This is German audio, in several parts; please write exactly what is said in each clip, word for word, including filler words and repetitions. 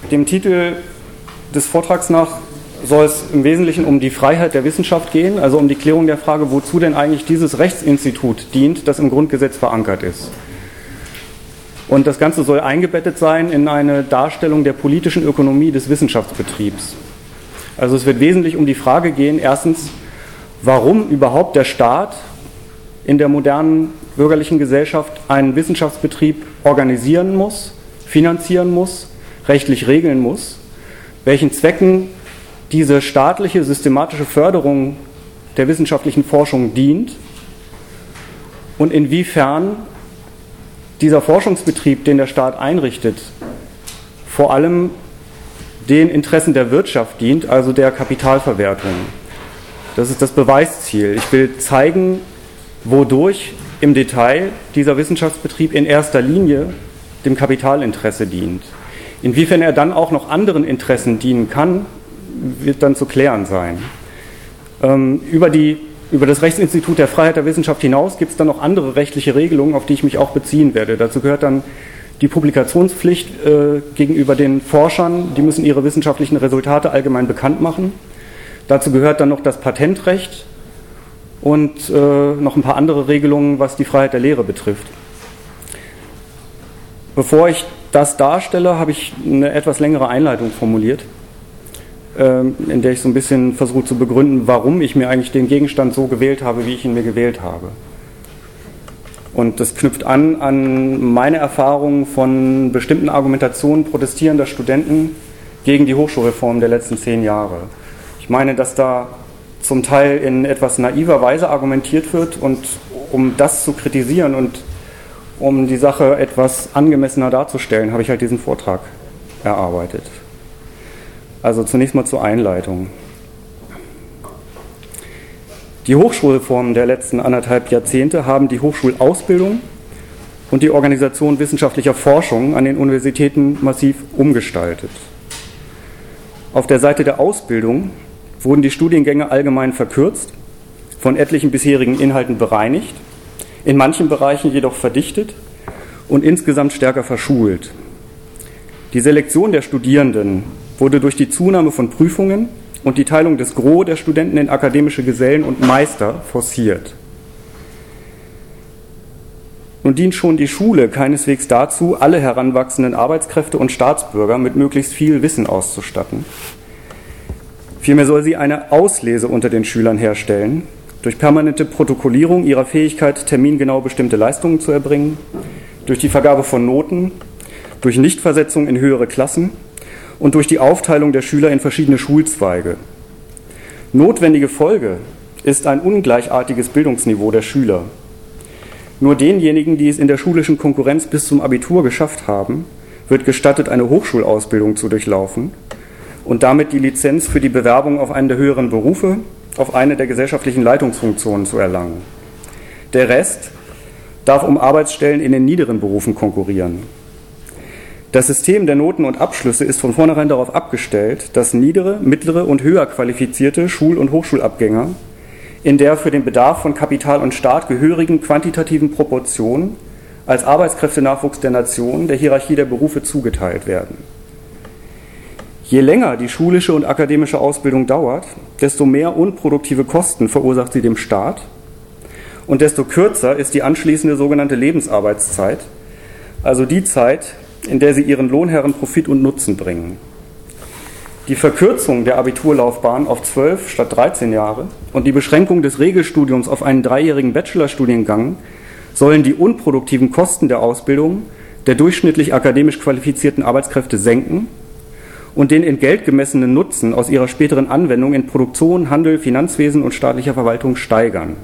dem Titel des Vortrags nach soll es im Wesentlichen um die Freiheit der Wissenschaft gehen, also um die Klärung der Frage, wozu denn eigentlich dieses Rechtsinstitut dient, das im Grundgesetz verankert ist. Und das Ganze soll eingebettet sein in eine Darstellung der politischen Ökonomie des Wissenschaftsbetriebs. Also es wird wesentlich um die Frage gehen, erstens, warum überhaupt der Staat in der modernen bürgerlichen Gesellschaft einen Wissenschaftsbetrieb organisieren muss, finanzieren muss, rechtlich regeln muss, welchen Zwecken diese staatliche systematische Förderung der wissenschaftlichen Forschung dient und inwiefern dieser Forschungsbetrieb, den der Staat einrichtet, vor allem den Interessen der Wirtschaft dient, also der Kapitalverwertung. Das ist das Beweisziel. Ich will zeigen, wodurch im Detail dieser Wissenschaftsbetrieb in erster Linie dem Kapitalinteresse dient. Inwiefern er dann auch noch anderen Interessen dienen kann, wird dann zu klären sein. Ähm, über, die, über das Rechtsinstitut der Freiheit der Wissenschaft hinaus gibt es dann noch andere rechtliche Regelungen, auf die ich mich auch beziehen werde. Dazu gehört dann die Publikationspflicht äh, gegenüber den Forschern. Die müssen ihre wissenschaftlichen Resultate allgemein bekannt machen. Dazu gehört dann noch das Patentrecht und äh, noch ein paar andere Regelungen, was die Freiheit der Lehre betrifft. Bevor ich das darstelle, habe ich eine etwas längere Einleitung formuliert, in der ich so ein bisschen versuche zu begründen, warum ich mir eigentlich den Gegenstand so gewählt habe, wie ich ihn mir gewählt habe. Und das knüpft an an meine Erfahrungen von bestimmten Argumentationen protestierender Studenten gegen die Hochschulreform der letzten zehn Jahre. Ich meine, dass da zum Teil in etwas naiver Weise argumentiert wird, und um das zu kritisieren und um die Sache etwas angemessener darzustellen, habe ich halt diesen Vortrag erarbeitet. Also zunächst mal zur Einleitung. Die Hochschulreformen der letzten anderthalb Jahrzehnte haben die Hochschulausbildung und die Organisation wissenschaftlicher Forschung an den Universitäten massiv umgestaltet. Auf der Seite der Ausbildung wurden die Studiengänge allgemein verkürzt, von etlichen bisherigen Inhalten bereinigt, in manchen Bereichen jedoch verdichtet und insgesamt stärker verschult. Die Selektion der Studierenden wurde durch die Zunahme von Prüfungen und die Teilung des Gros der Studenten in akademische Gesellen und Meister forciert. Nun dient schon die Schule keineswegs dazu, alle heranwachsenden Arbeitskräfte und Staatsbürger mit möglichst viel Wissen auszustatten. Vielmehr soll sie eine Auslese unter den Schülern herstellen, durch permanente Protokollierung ihrer Fähigkeit, termingenau bestimmte Leistungen zu erbringen, durch die Vergabe von Noten, durch Nichtversetzung in höhere Klassen und durch die Aufteilung der Schüler in verschiedene Schulzweige. Notwendige Folge ist ein ungleichartiges Bildungsniveau der Schüler. Nur denjenigen, die es in der schulischen Konkurrenz bis zum Abitur geschafft haben, wird gestattet, eine Hochschulausbildung zu durchlaufen und damit die Lizenz für die Bewerbung auf einen der höheren Berufe, auf eine der gesellschaftlichen Leitungsfunktionen zu erlangen. Der Rest darf um Arbeitsstellen in den niederen Berufen konkurrieren. Das System der Noten und Abschlüsse ist von vornherein darauf abgestellt, dass niedere, mittlere und höher qualifizierte Schul- und Hochschulabgänger in der für den Bedarf von Kapital und Staat gehörigen quantitativen Proportion als Arbeitskräftenachwuchs der Nation der Hierarchie der Berufe zugeteilt werden. Je länger die schulische und akademische Ausbildung dauert, desto mehr unproduktive Kosten verursacht sie dem Staat und desto kürzer ist die anschließende sogenannte Lebensarbeitszeit, also die Zeit, in der sie ihren Lohnherren Profit und Nutzen bringen. Die Verkürzung der Abiturlaufbahn auf zwölf statt dreizehn Jahre und die Beschränkung des Regelstudiums auf einen dreijährigen Bachelorstudiengang sollen die unproduktiven Kosten der Ausbildung der durchschnittlich akademisch qualifizierten Arbeitskräfte senken und den in Geld gemessenen Nutzen aus ihrer späteren Anwendung in Produktion, Handel, Finanzwesen und staatlicher Verwaltung steigern.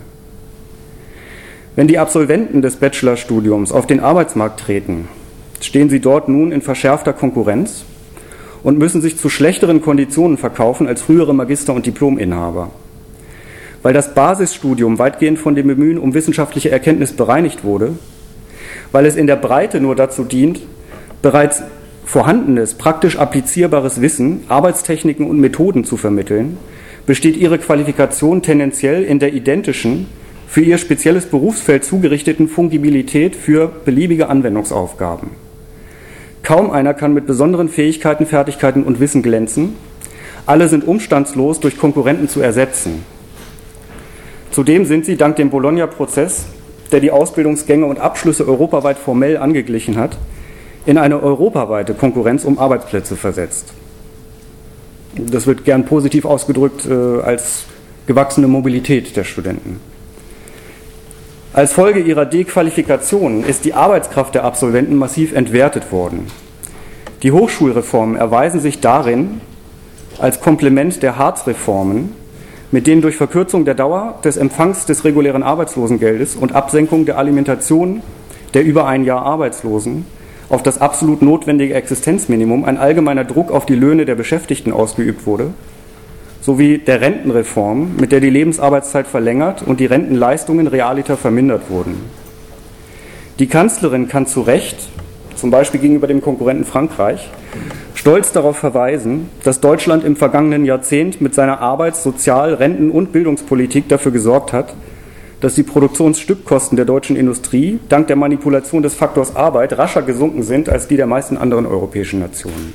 Wenn die Absolventen des Bachelorstudiums auf den Arbeitsmarkt treten, stehen sie dort nun in verschärfter Konkurrenz und müssen sich zu schlechteren Konditionen verkaufen als frühere Magister- und Diplominhaber. Weil das Basisstudium weitgehend von dem Bemühen um wissenschaftliche Erkenntnis bereinigt wurde, weil es in der Breite nur dazu dient, bereits vorhandenes, praktisch applizierbares Wissen, Arbeitstechniken und Methoden zu vermitteln, besteht ihre Qualifikation tendenziell in der identischen, für ihr spezielles Berufsfeld zugerichteten Fungibilität für beliebige Anwendungsaufgaben. Kaum einer kann mit besonderen Fähigkeiten, Fertigkeiten und Wissen glänzen. Alle sind umstandslos durch Konkurrenten zu ersetzen. Zudem sind sie dank dem Bologna-Prozess, der die Ausbildungsgänge und Abschlüsse europaweit formell angeglichen hat, in eine europaweite Konkurrenz um Arbeitsplätze versetzt. Das wird gern positiv ausgedrückt äh, als gewachsene Mobilität der Studenten. Als Folge ihrer Dequalifikation ist die Arbeitskraft der Absolventen massiv entwertet worden. Die Hochschulreformen erweisen sich darin als Komplement der Hartz-Reformen, mit denen durch Verkürzung der Dauer des Empfangs des regulären Arbeitslosengeldes und Absenkung der Alimentation der über ein Jahr Arbeitslosen auf das absolut notwendige Existenzminimum ein allgemeiner Druck auf die Löhne der Beschäftigten ausgeübt wurde, sowie der Rentenreform, mit der die Lebensarbeitszeit verlängert und die Rentenleistungen realiter vermindert wurden. Die Kanzlerin kann zu Recht, zum Beispiel gegenüber dem Konkurrenten Frankreich, stolz darauf verweisen, dass Deutschland im vergangenen Jahrzehnt mit seiner Arbeits-, Sozial-, Renten- und Bildungspolitik dafür gesorgt hat, dass die Produktionsstückkosten der deutschen Industrie dank der Manipulation des Faktors Arbeit rascher gesunken sind als die der meisten anderen europäischen Nationen.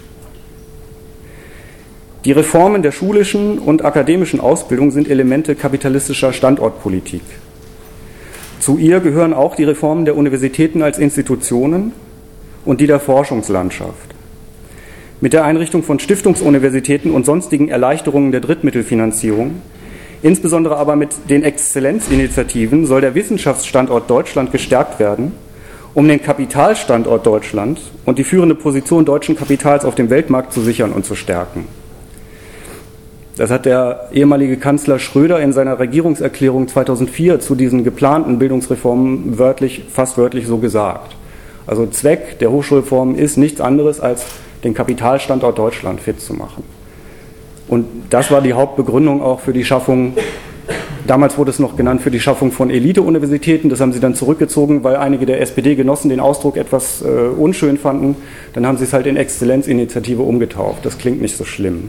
Die Reformen der schulischen und akademischen Ausbildung sind Elemente kapitalistischer Standortpolitik. Zu ihr gehören auch die Reformen der Universitäten als Institutionen und die der Forschungslandschaft. Mit der Einrichtung von Stiftungsuniversitäten und sonstigen Erleichterungen der Drittmittelfinanzierung, insbesondere aber mit den Exzellenzinitiativen, soll der Wissenschaftsstandort Deutschland gestärkt werden, um den Kapitalstandort Deutschland und die führende Position deutschen Kapitals auf dem Weltmarkt zu sichern und zu stärken. Das hat der ehemalige Kanzler Schröder in seiner Regierungserklärung zweitausendvier zu diesen geplanten Bildungsreformen wörtlich, fast wörtlich so gesagt. Also Zweck der Hochschulreform ist nichts anderes, als den Kapitalstandort Deutschland fit zu machen. Und das war die Hauptbegründung auch für die Schaffung, damals wurde es noch genannt, für die Schaffung von Elite-Universitäten. Das haben sie dann zurückgezogen, weil einige der S P D-Genossen den Ausdruck etwas äh, unschön fanden. Dann haben sie es halt in Exzellenzinitiative umgetauft. Das klingt nicht so schlimm.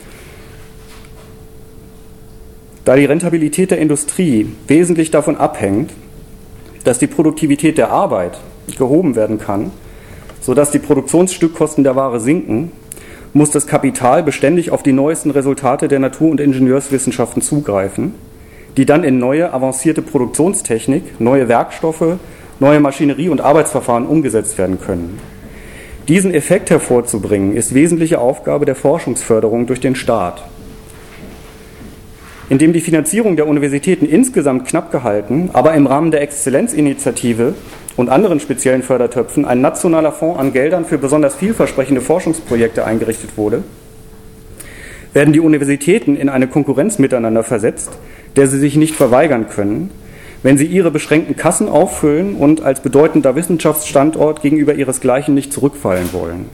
Da die Rentabilität der Industrie wesentlich davon abhängt, dass die Produktivität der Arbeit gehoben werden kann, sodass die Produktionsstückkosten der Ware sinken, muss das Kapital beständig auf die neuesten Resultate der Natur- und Ingenieurswissenschaften zugreifen, die dann in neue, avancierte Produktionstechnik, neue Werkstoffe, neue Maschinerie und Arbeitsverfahren umgesetzt werden können. Diesen Effekt hervorzubringen, ist wesentliche Aufgabe der Forschungsförderung durch den Staat. Indem die Finanzierung der Universitäten insgesamt knapp gehalten, aber im Rahmen der Exzellenzinitiative und anderen speziellen Fördertöpfen ein nationaler Fonds an Geldern für besonders vielversprechende Forschungsprojekte eingerichtet wurde, werden die Universitäten in eine Konkurrenz miteinander versetzt, der sie sich nicht verweigern können, wenn sie ihre beschränkten Kassen auffüllen und als bedeutender Wissenschaftsstandort gegenüber ihresgleichen nicht zurückfallen wollen.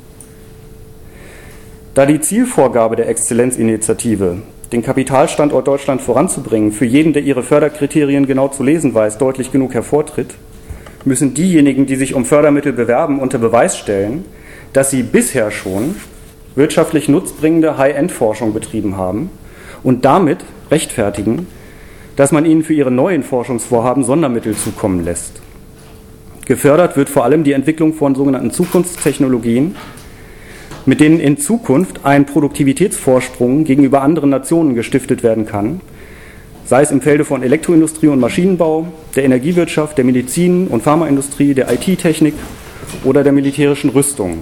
Da die Zielvorgabe der Exzellenzinitiative, den Kapitalstandort Deutschland voranzubringen, für jeden, der ihre Förderkriterien genau zu lesen weiß, deutlich genug hervortritt, müssen diejenigen, die sich um Fördermittel bewerben, unter Beweis stellen, dass sie bisher schon wirtschaftlich nutzbringende High-End-Forschung betrieben haben und damit rechtfertigen, dass man ihnen für ihre neuen Forschungsvorhaben Sondermittel zukommen lässt. Gefördert wird vor allem die Entwicklung von sogenannten Zukunftstechnologien, mit denen in Zukunft ein Produktivitätsvorsprung gegenüber anderen Nationen gestiftet werden kann, sei es im Felde von Elektroindustrie und Maschinenbau, der Energiewirtschaft, der Medizin- und Pharmaindustrie, der I T-Technik oder der militärischen Rüstung.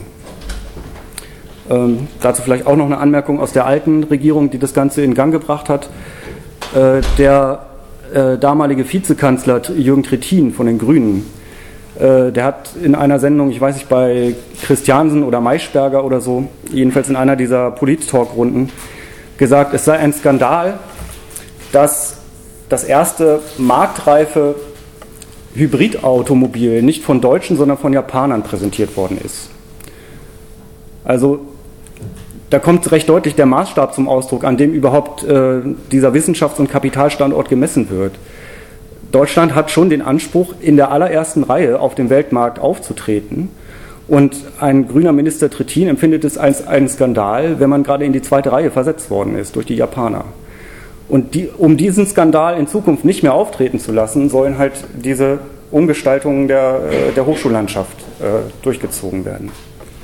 Ähm, dazu vielleicht auch noch eine Anmerkung aus der alten Regierung, die das Ganze in Gang gebracht hat. Äh, der äh, damalige Vizekanzler Jürgen Trittin von den Grünen, äh, der hat in einer Sendung, ich weiß nicht, bei Christiansen oder Maischberger oder so, jedenfalls in einer dieser Polit-Talk-Runden, gesagt, es sei ein Skandal, dass das erste marktreife Hybridautomobil nicht von Deutschen, sondern von Japanern präsentiert worden ist. Also da kommt recht deutlich der Maßstab zum Ausdruck, an dem überhaupt äh, dieser Wissenschafts- und Kapitalstandort gemessen wird. Deutschland hat schon den Anspruch, in der allerersten Reihe auf dem Weltmarkt aufzutreten. Und ein grüner Minister Trittin empfindet es als einen Skandal, wenn man gerade in die zweite Reihe versetzt worden ist durch die Japaner. Und die, um diesen Skandal in Zukunft nicht mehr auftreten zu lassen, sollen halt diese Umgestaltungen der, der Hochschullandschaft äh, durchgezogen werden.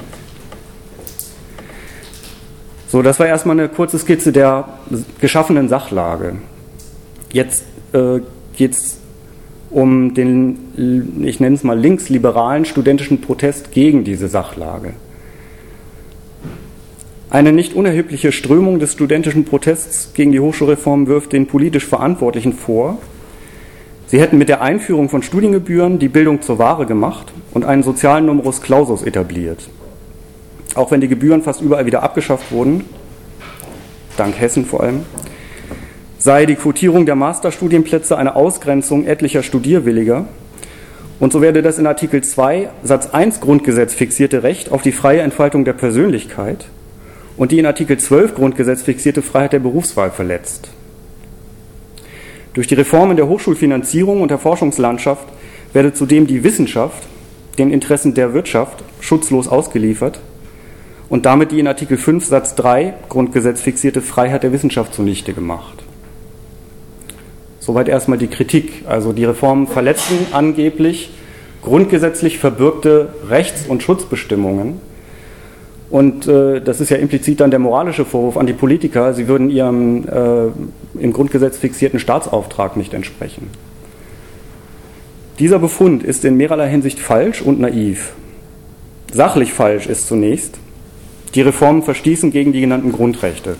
So, das war erstmal eine kurze Skizze der geschaffenen Sachlage. Jetzt äh, geht es um den, ich nenne es mal, linksliberalen studentischen Protest gegen diese Sachlage. Eine nicht unerhebliche Strömung des studentischen Protests gegen die Hochschulreform wirft den politisch Verantwortlichen vor, sie hätten mit der Einführung von Studiengebühren die Bildung zur Ware gemacht und einen sozialen Numerus Clausus etabliert. Auch wenn die Gebühren fast überall wieder abgeschafft wurden, dank Hessen vor allem, sei die Quotierung der Masterstudienplätze eine Ausgrenzung etlicher Studierwilliger und so werde das in Artikel zwei Satz eins Grundgesetz fixierte Recht auf die freie Entfaltung der Persönlichkeit und die in Artikel zwölf Grundgesetz fixierte Freiheit der Berufswahl verletzt. Durch die Reformen der Hochschulfinanzierung und der Forschungslandschaft werde zudem die Wissenschaft den Interessen der Wirtschaft schutzlos ausgeliefert und damit die in Artikel fünf Satz drei Grundgesetz fixierte Freiheit der Wissenschaft zunichte gemacht. Soweit erstmal die Kritik. Also die Reformen verletzen angeblich grundgesetzlich verbürgte Rechts- und Schutzbestimmungen. Und äh, das ist ja implizit dann der moralische Vorwurf an die Politiker, sie würden ihrem äh, im Grundgesetz fixierten Staatsauftrag nicht entsprechen. Dieser Befund ist in mehrerlei Hinsicht falsch und naiv. Sachlich falsch ist zunächst, die Reformen verstießen gegen die genannten Grundrechte.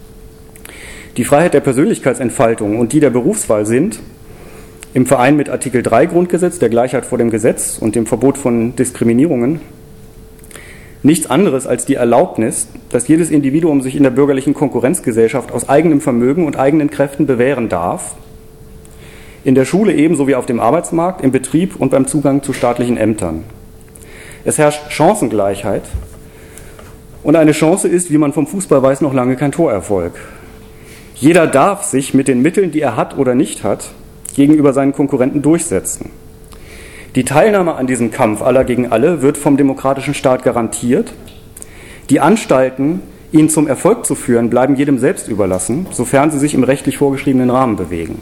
Die Freiheit der Persönlichkeitsentfaltung und die der Berufswahl sind, im Verein mit Artikel drei Grundgesetz, der Gleichheit vor dem Gesetz und dem Verbot von Diskriminierungen, nichts anderes als die Erlaubnis, dass jedes Individuum sich in der bürgerlichen Konkurrenzgesellschaft aus eigenem Vermögen und eigenen Kräften bewähren darf, in der Schule ebenso wie auf dem Arbeitsmarkt, im Betrieb und beim Zugang zu staatlichen Ämtern. Es herrscht Chancengleichheit und eine Chance ist, wie man vom Fußball weiß, noch lange kein Torerfolg. Jeder darf sich mit den Mitteln, die er hat oder nicht hat, gegenüber seinen Konkurrenten durchsetzen. Die Teilnahme an diesem Kampf aller gegen alle wird vom demokratischen Staat garantiert. Die Anstalten, ihn zum Erfolg zu führen, bleiben jedem selbst überlassen, sofern sie sich im rechtlich vorgeschriebenen Rahmen bewegen.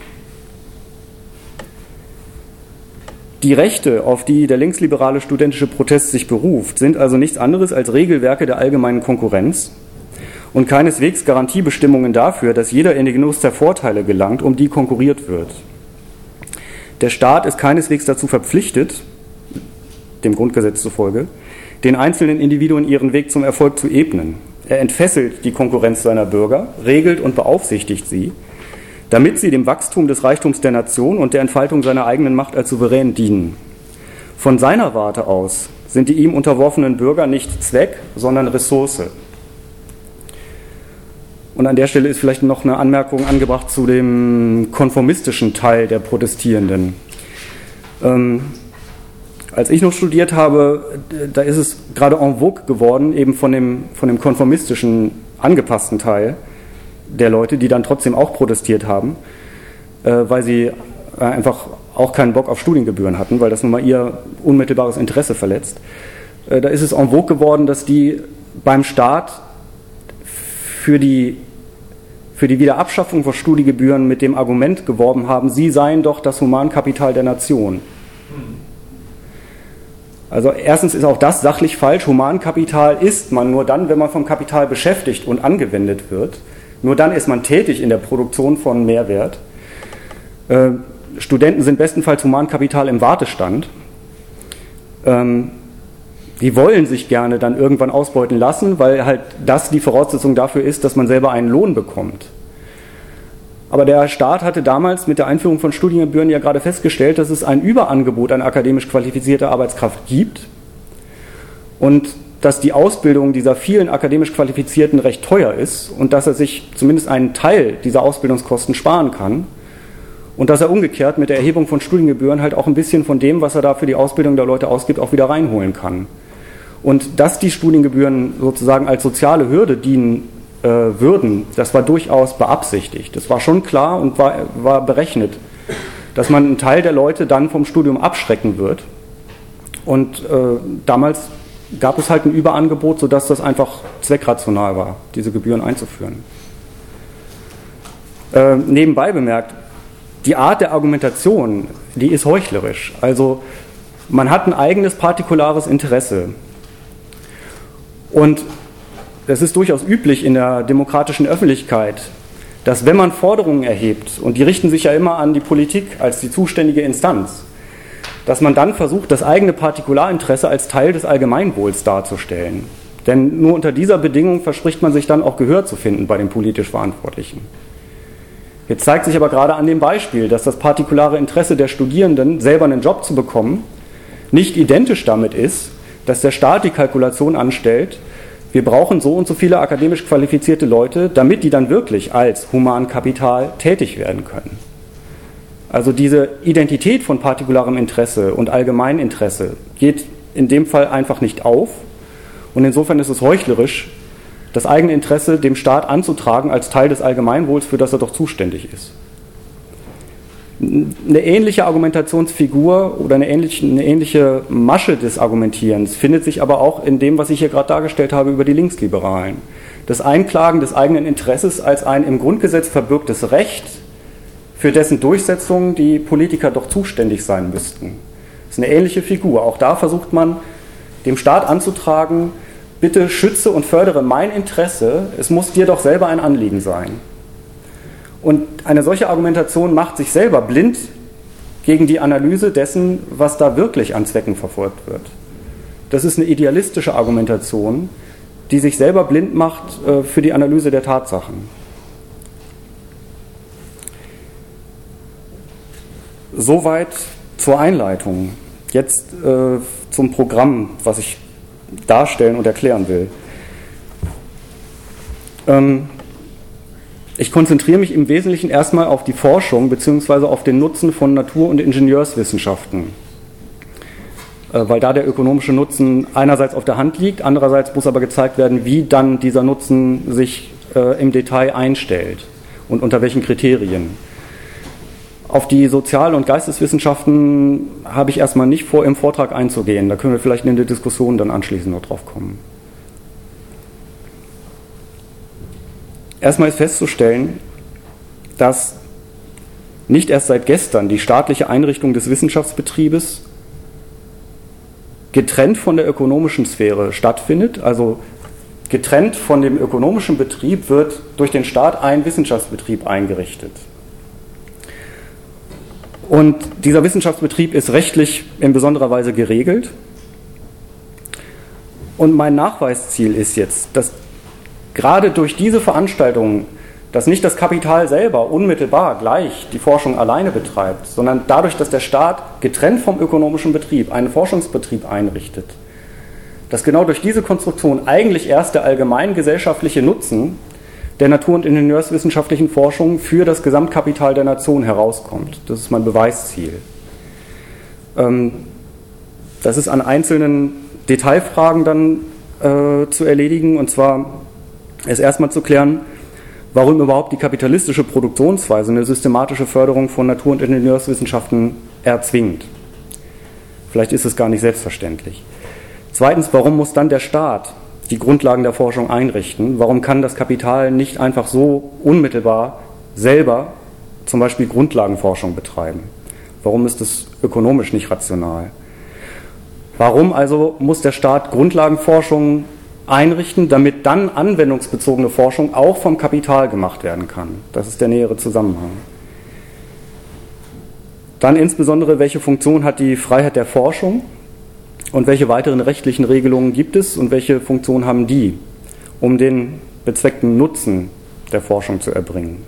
Die Rechte, auf die der linksliberale studentische Protest sich beruft, sind also nichts anderes als Regelwerke der allgemeinen Konkurrenz und keineswegs Garantiebestimmungen dafür, dass jeder in den Genuss der Vorteile gelangt, um die konkurriert wird. Der Staat ist keineswegs dazu verpflichtet, dem Grundgesetz zufolge, den einzelnen Individuen ihren Weg zum Erfolg zu ebnen. Er entfesselt die Konkurrenz seiner Bürger, regelt und beaufsichtigt sie, damit sie dem Wachstum des Reichtums der Nation und der Entfaltung seiner eigenen Macht als Souverän dienen. Von seiner Warte aus sind die ihm unterworfenen Bürger nicht Zweck, sondern Ressource. Und an der Stelle ist vielleicht noch eine Anmerkung angebracht zu dem konformistischen Teil der Protestierenden. Ähm, als ich noch studiert habe, da ist es gerade en vogue geworden, eben von dem, von dem konformistischen, angepassten Teil der Leute, die dann trotzdem auch protestiert haben, äh, weil sie äh, einfach auch keinen Bock auf Studiengebühren hatten, weil das nun mal ihr unmittelbares Interesse verletzt. Äh, da ist es en vogue geworden, dass die beim Staat für die für die Wiederabschaffung von Studiengebühren mit dem Argument geworben haben, sie seien doch das Humankapital der Nation. Also erstens ist auch das sachlich falsch. Humankapital ist man nur dann, wenn man vom Kapital beschäftigt und angewendet wird. Nur dann ist man tätig in der Produktion von Mehrwert. Äh, Studenten sind bestenfalls Humankapital im Wartestand. Ähm, die wollen sich gerne dann irgendwann ausbeuten lassen, weil halt das die Voraussetzung dafür ist, dass man selber einen Lohn bekommt. Aber der Staat hatte damals mit der Einführung von Studiengebühren ja gerade festgestellt, dass es ein Überangebot an akademisch qualifizierter Arbeitskraft gibt und dass die Ausbildung dieser vielen akademisch Qualifizierten recht teuer ist und dass er sich zumindest einen Teil dieser Ausbildungskosten sparen kann und dass er umgekehrt mit der Erhebung von Studiengebühren halt auch ein bisschen von dem, was er da für die Ausbildung der Leute ausgibt, auch wieder reinholen kann. Und dass die Studiengebühren sozusagen als soziale Hürde dienen äh, würden, das war durchaus beabsichtigt. Das war schon klar und war, war berechnet, dass man einen Teil der Leute dann vom Studium abschrecken wird. Und äh, damals gab es halt ein Überangebot, sodass das einfach zweckrational war, diese Gebühren einzuführen. Äh, nebenbei bemerkt, die Art der Argumentation, die ist heuchlerisch. Also man hat ein eigenes partikulares Interesse. Und es ist durchaus üblich in der demokratischen Öffentlichkeit, dass wenn man Forderungen erhebt, und die richten sich ja immer an die Politik als die zuständige Instanz, dass man dann versucht, das eigene Partikularinteresse als Teil des Allgemeinwohls darzustellen. Denn nur unter dieser Bedingung verspricht man sich dann auch Gehör zu finden bei den politisch Verantwortlichen. Jetzt zeigt sich aber gerade an dem Beispiel, dass das partikulare Interesse der Studierenden, selber einen Job zu bekommen, nicht identisch damit ist, dass der Staat die Kalkulation anstellt, wir brauchen so und so viele akademisch qualifizierte Leute, damit die dann wirklich als Humankapital tätig werden können. Also diese Identität von partikularem Interesse und Allgemeininteresse geht in dem Fall einfach nicht auf. Und insofern ist es heuchlerisch, das eigene Interesse dem Staat anzutragen als Teil des Allgemeinwohls, für das er doch zuständig ist. Eine ähnliche Argumentationsfigur oder eine ähnliche, eine ähnliche Masche des Argumentierens findet sich aber auch in dem, was ich hier gerade dargestellt habe über die Linksliberalen. Das Einklagen des eigenen Interesses als ein im Grundgesetz verbürgtes Recht, für dessen Durchsetzung die Politiker doch zuständig sein müssten. Das ist eine ähnliche Figur. Auch da versucht man, dem Staat anzutragen, bitte schütze und fördere mein Interesse, es muss dir doch selber ein Anliegen sein. Und eine solche Argumentation macht sich selber blind gegen die Analyse dessen, was da wirklich an Zwecken verfolgt wird. Das ist eine idealistische Argumentation, die sich selber blind macht äh, für die Analyse der Tatsachen. Soweit zur Einleitung. Jetzt äh, zum Programm, was ich darstellen und erklären will. Ähm, ich konzentriere mich im Wesentlichen erstmal auf die Forschung bzw. auf den Nutzen von Natur- und Ingenieurswissenschaften, äh, weil da der ökonomische Nutzen einerseits auf der Hand liegt, andererseits muss aber gezeigt werden, wie dann dieser Nutzen sich äh, im Detail einstellt und unter welchen Kriterien. Auf die Sozial- und Geisteswissenschaften habe ich erstmal nicht vor, im Vortrag einzugehen. Da können wir vielleicht in der Diskussion dann anschließend noch drauf kommen. Erstmal ist festzustellen, dass nicht erst seit gestern die staatliche Einrichtung des Wissenschaftsbetriebes getrennt von der ökonomischen Sphäre stattfindet. Also getrennt von dem ökonomischen Betrieb wird durch den Staat ein Wissenschaftsbetrieb eingerichtet. Und dieser Wissenschaftsbetrieb ist rechtlich in besonderer Weise geregelt. Und mein Nachweisziel ist jetzt, dass gerade durch diese Veranstaltungen, dass nicht das Kapital selber unmittelbar gleich die Forschung alleine betreibt, sondern dadurch, dass der Staat getrennt vom ökonomischen Betrieb einen Forschungsbetrieb einrichtet, dass genau durch diese Konstruktion eigentlich erst der allgemeingesellschaftliche Nutzen der natur- und ingenieurswissenschaftlichen Forschung für das Gesamtkapital der Nation herauskommt. Das ist mein Beweisziel. Das ist an einzelnen Detailfragen dann äh, zu erledigen, und zwar ist erstmal zu klären, warum überhaupt die kapitalistische Produktionsweise eine systematische Förderung von Natur- und Ingenieurswissenschaften erzwingt. Vielleicht ist es gar nicht selbstverständlich. Zweitens, warum muss dann der Staat die Grundlagen der Forschung einrichten? Warum kann das Kapital nicht einfach so unmittelbar selber zum Beispiel Grundlagenforschung betreiben? Warum ist das ökonomisch nicht rational? Warum also muss der Staat Grundlagenforschung einrichten, damit dann anwendungsbezogene Forschung auch vom Kapital gemacht werden kann? Das ist der nähere Zusammenhang. Dann insbesondere, welche Funktion hat die Freiheit der Forschung? Und welche weiteren rechtlichen Regelungen gibt es und welche Funktion haben die, um den bezweckten Nutzen der Forschung zu erbringen?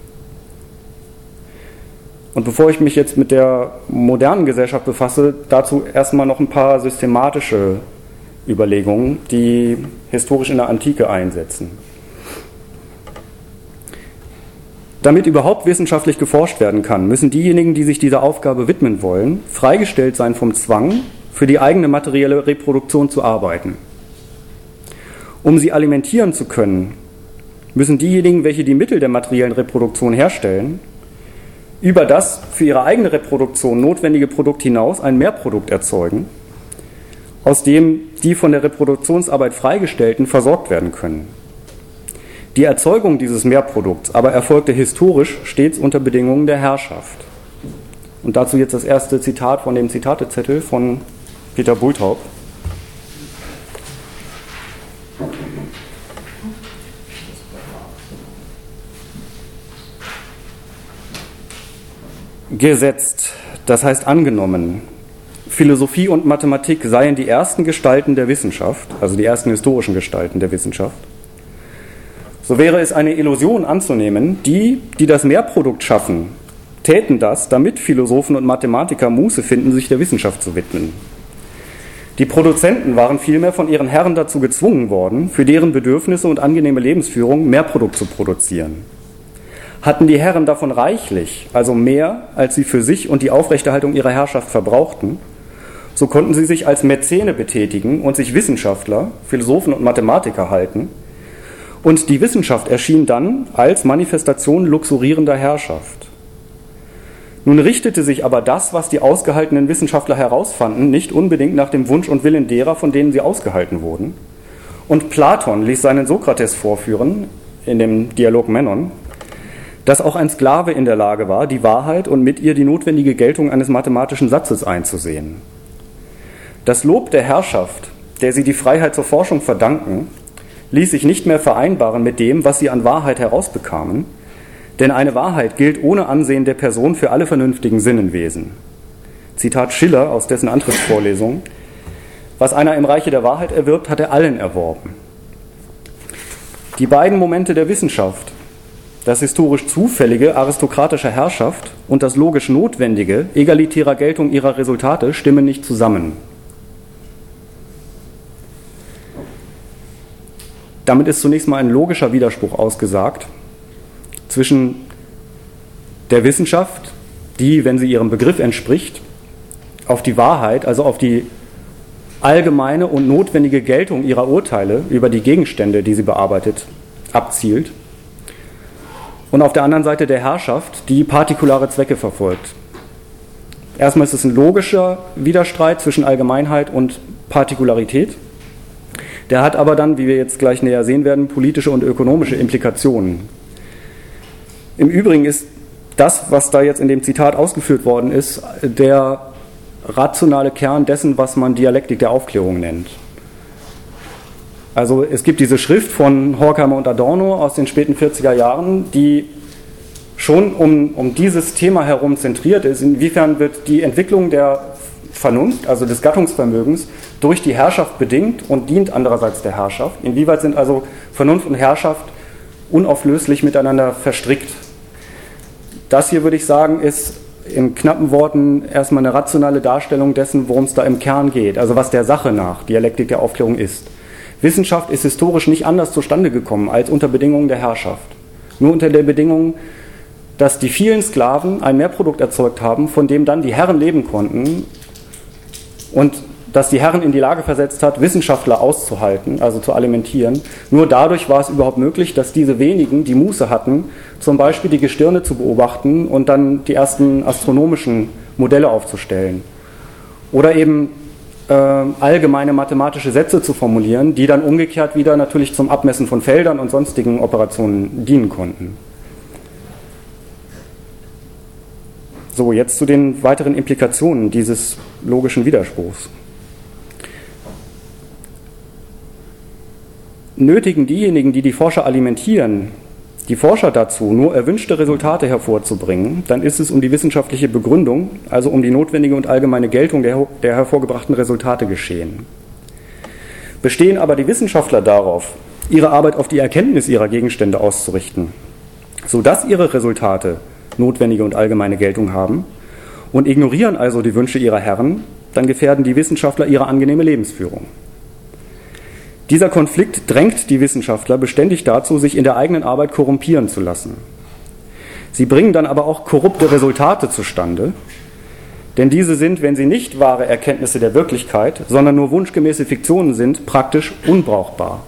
Und bevor ich mich jetzt mit der modernen Gesellschaft befasse, dazu erstmal noch ein paar systematische Überlegungen, die historisch in der Antike einsetzen. Damit überhaupt wissenschaftlich geforscht werden kann, müssen diejenigen, die sich dieser Aufgabe widmen wollen, freigestellt sein vom Zwang, für die eigene materielle Reproduktion zu arbeiten. Um sie alimentieren zu können, müssen diejenigen, welche die Mittel der materiellen Reproduktion herstellen, über das für ihre eigene Reproduktion notwendige Produkt hinaus ein Mehrprodukt erzeugen, aus dem die von der Reproduktionsarbeit Freigestellten versorgt werden können. Die Erzeugung dieses Mehrprodukts aber erfolgte historisch stets unter Bedingungen der Herrschaft. Und dazu jetzt das erste Zitat von dem Zitatezettel von Peter Bulthaup. gesetzt, das heißt angenommen, Philosophie und Mathematik seien die ersten Gestalten der Wissenschaft, also die ersten historischen Gestalten der Wissenschaft, so wäre es eine Illusion anzunehmen, die, die das Mehrprodukt schaffen, täten das, damit Philosophen und Mathematiker Muße finden, sich der Wissenschaft zu widmen. Die Produzenten waren vielmehr von ihren Herren dazu gezwungen worden, für deren Bedürfnisse und angenehme Lebensführung Mehrprodukt zu produzieren. Hatten die Herren davon reichlich, also mehr, als sie für sich und die Aufrechterhaltung ihrer Herrschaft verbrauchten, so konnten sie sich als Mäzene betätigen und sich Wissenschaftler, Philosophen und Mathematiker halten, und die Wissenschaft erschien dann als Manifestation luxurierender Herrschaft. Nun richtete sich aber das, was die ausgehaltenen Wissenschaftler herausfanden, nicht unbedingt nach dem Wunsch und Willen derer, von denen sie ausgehalten wurden. Und Platon ließ seinen Sokrates vorführen, in dem Dialog Menon, dass auch ein Sklave in der Lage war, die Wahrheit und mit ihr die notwendige Geltung eines mathematischen Satzes einzusehen. Das Lob der Herrschaft, der sie die Freiheit zur Forschung verdanken, ließ sich nicht mehr vereinbaren mit dem, was sie an Wahrheit herausbekamen, denn eine Wahrheit gilt ohne Ansehen der Person für alle vernünftigen Sinnenwesen. Zitat Schiller aus dessen Antrittsvorlesung: Was einer im Reiche der Wahrheit erwirbt, hat er allen erworben. Die beiden Momente der Wissenschaft, das historisch zufällige aristokratischer Herrschaft und das logisch notwendige egalitärer Geltung ihrer Resultate, stimmen nicht zusammen. Damit ist zunächst mal ein logischer Widerspruch ausgesagt zwischen der Wissenschaft, die, wenn sie ihrem Begriff entspricht, auf die Wahrheit, also auf die allgemeine und notwendige Geltung ihrer Urteile über die Gegenstände, die sie bearbeitet, abzielt, und auf der anderen Seite der Herrschaft, die partikulare Zwecke verfolgt. Erstmal ist es ein logischer Widerstreit zwischen Allgemeinheit und Partikularität. Der hat aber dann, wie wir jetzt gleich näher sehen werden, politische und ökonomische Implikationen. Im Übrigen ist das, was da jetzt in dem Zitat ausgeführt worden ist, der rationale Kern dessen, was man Dialektik der Aufklärung nennt. Also es gibt diese Schrift von Horkheimer und Adorno aus den späten vierziger Jahren, die schon um, um dieses Thema herum zentriert ist. Inwiefern wird die Entwicklung der Vernunft, also des Gattungsvermögens, durch die Herrschaft bedingt und dient andererseits der Herrschaft? Inwieweit sind also Vernunft und Herrschaft unauflöslich miteinander verstrickt? Das hier, würde ich sagen, ist in knappen Worten erstmal eine rationale Darstellung dessen, worum es da im Kern geht, also was der Sache nach Dialektik der Aufklärung ist. Wissenschaft ist historisch nicht anders zustande gekommen als unter Bedingungen der Herrschaft. Nur unter der Bedingung, dass die vielen Sklaven ein Mehrprodukt erzeugt haben, von dem dann die Herren leben konnten, und dass die Herren in die Lage versetzt hat, Wissenschaftler auszuhalten, also zu alimentieren. Nur dadurch war es überhaupt möglich, dass diese wenigen, die Muße hatten, zum Beispiel die Gestirne zu beobachten und dann die ersten astronomischen Modelle aufzustellen. Oder eben äh, allgemeine mathematische Sätze zu formulieren, die dann umgekehrt wieder natürlich zum Abmessen von Feldern und sonstigen Operationen dienen konnten. So, jetzt zu den weiteren Implikationen dieses logischen Widerspruchs. Nötigen diejenigen, die die Forscher alimentieren, die Forscher dazu, nur erwünschte Resultate hervorzubringen, dann ist es um die wissenschaftliche Begründung, also um die notwendige und allgemeine Geltung der, der hervorgebrachten Resultate geschehen. Bestehen aber die Wissenschaftler darauf, ihre Arbeit auf die Erkenntnis ihrer Gegenstände auszurichten, sodass ihre Resultate notwendige und allgemeine Geltung haben, und ignorieren also die Wünsche ihrer Herren, dann gefährden die Wissenschaftler ihre angenehme Lebensführung. Dieser Konflikt drängt die Wissenschaftler beständig dazu, sich in der eigenen Arbeit korrumpieren zu lassen. Sie bringen dann aber auch korrupte Resultate zustande, denn diese sind, wenn sie nicht wahre Erkenntnisse der Wirklichkeit, sondern nur wunschgemäße Fiktionen sind, praktisch unbrauchbar.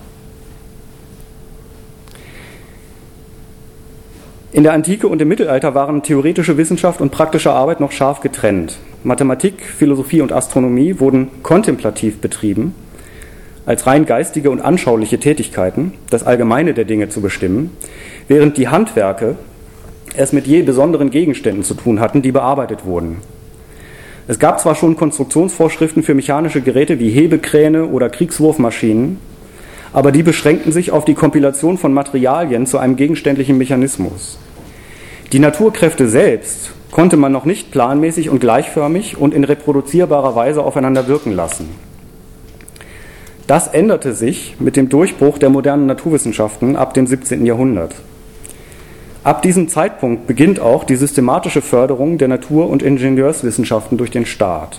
In der Antike und im Mittelalter waren theoretische Wissenschaft und praktische Arbeit noch scharf getrennt. Mathematik, Philosophie und Astronomie wurden kontemplativ betrieben, als rein geistige und anschauliche Tätigkeiten, das Allgemeine der Dinge zu bestimmen, während die Handwerke es mit je besonderen Gegenständen zu tun hatten, die bearbeitet wurden. Es gab zwar schon Konstruktionsvorschriften für mechanische Geräte wie Hebekräne oder Kriegswurfmaschinen, aber die beschränkten sich auf die Kompilation von Materialien zu einem gegenständlichen Mechanismus. Die Naturkräfte selbst, konnte man noch nicht planmäßig und gleichförmig und in reproduzierbarer Weise aufeinander wirken lassen. Das änderte sich mit dem Durchbruch der modernen Naturwissenschaften ab dem siebzehnten Jahrhundert. Ab diesem Zeitpunkt beginnt auch die systematische Förderung der Natur- und Ingenieurswissenschaften durch den Staat.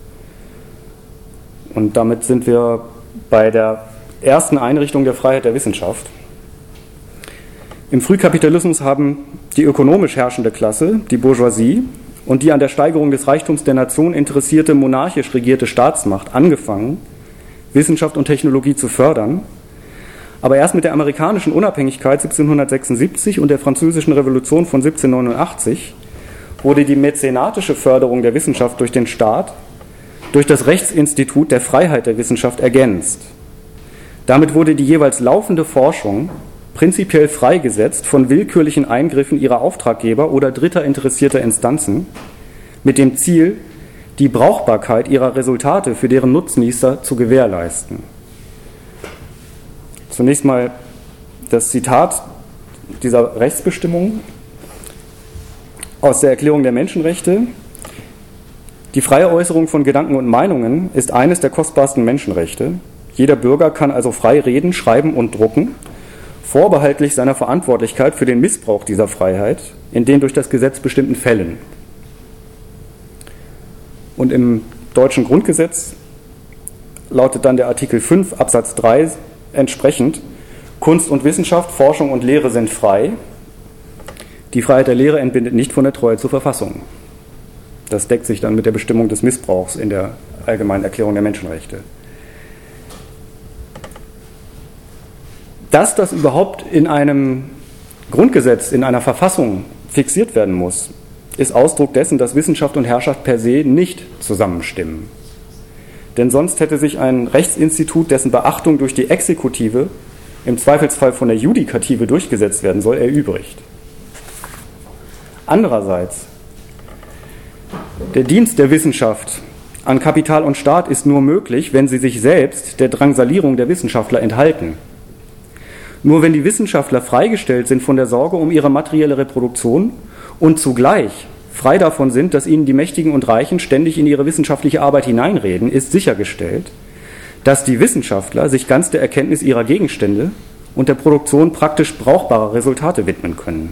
Und damit sind wir bei der ersten Einrichtung der Freiheit der Wissenschaft. Im Frühkapitalismus haben die ökonomisch herrschende Klasse, die Bourgeoisie, und die an der Steigerung des Reichtums der Nation interessierte monarchisch regierte Staatsmacht angefangen, Wissenschaft und Technologie zu fördern. Aber erst mit der amerikanischen Unabhängigkeit siebzehnhundertsechsundsiebzig und der französischen Revolution von siebzehnhundertneunundachtzig wurde die mäzenatische Förderung der Wissenschaft durch den Staat durch das Rechtsinstitut der Freiheit der Wissenschaft ergänzt. Damit wurde die jeweils laufende Forschung prinzipiell freigesetzt von willkürlichen Eingriffen ihrer Auftraggeber oder dritter interessierter Instanzen mit dem Ziel, die Brauchbarkeit ihrer Resultate für deren Nutznießer zu gewährleisten. Zunächst mal das Zitat dieser Rechtsbestimmung aus der Erklärung der Menschenrechte. Die freie Äußerung von Gedanken und Meinungen ist eines der kostbarsten Menschenrechte. Jeder Bürger kann also frei reden, schreiben und drucken, vorbehaltlich seiner Verantwortlichkeit für den Missbrauch dieser Freiheit in den durch das Gesetz bestimmten Fällen. Und im deutschen Grundgesetz lautet dann der Artikel fünf Absatz drei entsprechend: Kunst und Wissenschaft, Forschung und Lehre sind frei. Die Freiheit der Lehre entbindet nicht von der Treue zur Verfassung. Das deckt sich dann mit der Bestimmung des Missbrauchs in der Allgemeinen Erklärung der Menschenrechte. Dass das überhaupt in einem Grundgesetz, in einer Verfassung fixiert werden muss, ist Ausdruck dessen, dass Wissenschaft und Herrschaft per se nicht zusammenstimmen. Denn sonst hätte sich ein Rechtsinstitut, dessen Beachtung durch die Exekutive, im Zweifelsfall von der Judikative durchgesetzt werden soll, erübrigt. Andererseits, der Dienst der Wissenschaft an Kapital und Staat ist nur möglich, wenn sie sich selbst der Drangsalierung der Wissenschaftler enthalten. Nur wenn die Wissenschaftler freigestellt sind von der Sorge um ihre materielle Reproduktion und zugleich frei davon sind, dass ihnen die Mächtigen und Reichen ständig in ihre wissenschaftliche Arbeit hineinreden, ist sichergestellt, dass die Wissenschaftler sich ganz der Erkenntnis ihrer Gegenstände und der Produktion praktisch brauchbarer Resultate widmen können.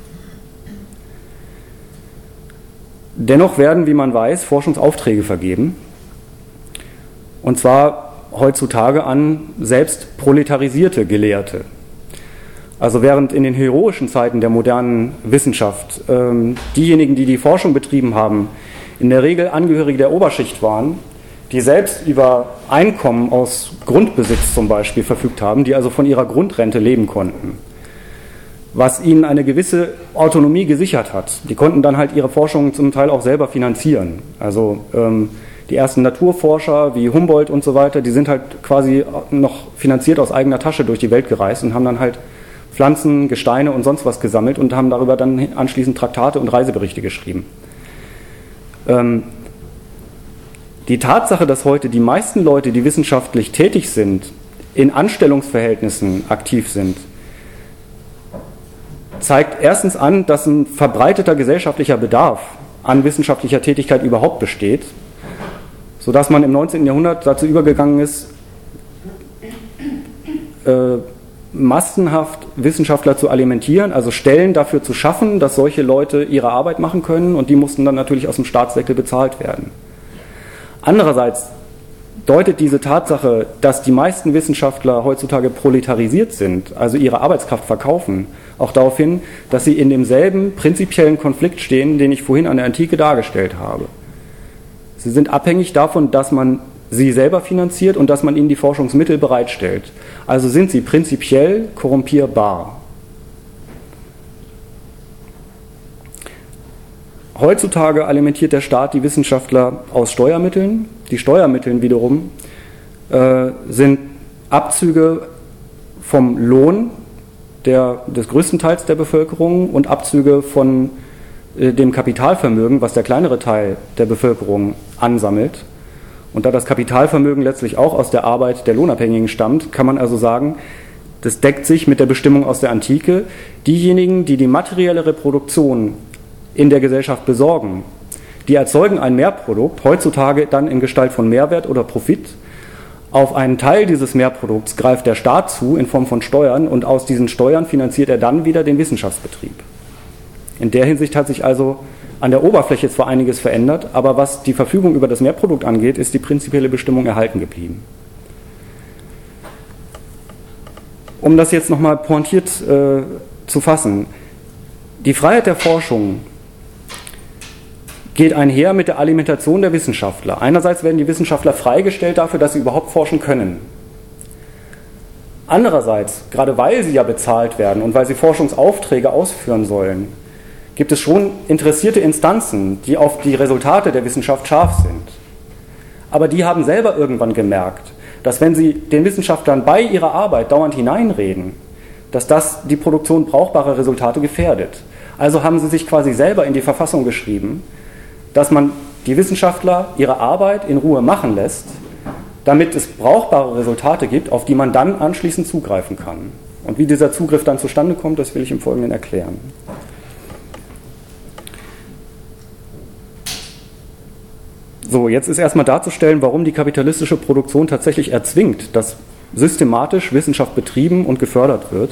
Dennoch werden, wie man weiß, Forschungsaufträge vergeben, und zwar heutzutage an selbst proletarisierte Gelehrte. Also während in den heroischen Zeiten der modernen Wissenschaft ähm, diejenigen, die die Forschung betrieben haben, in der Regel Angehörige der Oberschicht waren, die selbst über Einkommen aus Grundbesitz zum Beispiel verfügt haben, die also von ihrer Grundrente leben konnten, was ihnen eine gewisse Autonomie gesichert hat. Die konnten dann halt ihre Forschung zum Teil auch selber finanzieren. Also ähm, die ersten Naturforscher wie Humboldt und so weiter, die sind halt quasi noch finanziert aus eigener Tasche durch die Welt gereist und haben dann halt Pflanzen, Gesteine und sonst was gesammelt und haben darüber dann anschließend Traktate und Reiseberichte geschrieben. Ähm, die Tatsache, dass heute die meisten Leute, die wissenschaftlich tätig sind, in Anstellungsverhältnissen aktiv sind, zeigt erstens an, dass ein verbreiteter gesellschaftlicher Bedarf an wissenschaftlicher Tätigkeit überhaupt besteht, sodass man im neunzehnten Jahrhundert dazu übergegangen ist, äh, massenhaft Wissenschaftler zu alimentieren, also Stellen dafür zu schaffen, dass solche Leute ihre Arbeit machen können, und die mussten dann natürlich aus dem Staatssäckel bezahlt werden. Andererseits deutet diese Tatsache, dass die meisten Wissenschaftler heutzutage proletarisiert sind, also ihre Arbeitskraft verkaufen, auch darauf hin, dass sie in demselben prinzipiellen Konflikt stehen, den ich vorhin an der Antike dargestellt habe. Sie sind abhängig davon, dass man sie selber finanziert und dass man ihnen die Forschungsmittel bereitstellt. Also sind sie prinzipiell korrumpierbar. Heutzutage alimentiert der Staat die Wissenschaftler aus Steuermitteln. Die Steuermittel wiederum äh, sind Abzüge vom Lohn der, des größten Teils der Bevölkerung und Abzüge von äh, dem Kapitalvermögen, was der kleinere Teil der Bevölkerung ansammelt. Und da das Kapitalvermögen letztlich auch aus der Arbeit der Lohnabhängigen stammt, kann man also sagen, das deckt sich mit der Bestimmung aus der Antike. Diejenigen, die die materielle Reproduktion in der Gesellschaft besorgen, die erzeugen ein Mehrprodukt, heutzutage dann in Gestalt von Mehrwert oder Profit. Auf einen Teil dieses Mehrprodukts greift der Staat zu in Form von Steuern und aus diesen Steuern finanziert er dann wieder den Wissenschaftsbetrieb. In der Hinsicht hat sich also an der Oberfläche zwar einiges verändert, aber was die Verfügung über das Mehrprodukt angeht, ist die prinzipielle Bestimmung erhalten geblieben. Um das jetzt nochmal pointiert äh, zu fassen, die Freiheit der Forschung geht einher mit der Alimentation der Wissenschaftler. Einerseits werden die Wissenschaftler freigestellt dafür, dass sie überhaupt forschen können. Andererseits, gerade weil sie ja bezahlt werden und weil sie Forschungsaufträge ausführen sollen, gibt es schon interessierte Instanzen, die auf die Resultate der Wissenschaft scharf sind. Aber die haben selber irgendwann gemerkt, dass wenn sie den Wissenschaftlern bei ihrer Arbeit dauernd hineinreden, dass das die Produktion brauchbarer Resultate gefährdet. Also haben sie sich quasi selber in die Verfassung geschrieben, dass man die Wissenschaftler ihre Arbeit in Ruhe machen lässt, damit es brauchbare Resultate gibt, auf die man dann anschließend zugreifen kann. Und wie dieser Zugriff dann zustande kommt, das will ich im Folgenden erklären. So, jetzt ist erstmal darzustellen, warum die kapitalistische Produktion tatsächlich erzwingt, dass systematisch Wissenschaft betrieben und gefördert wird.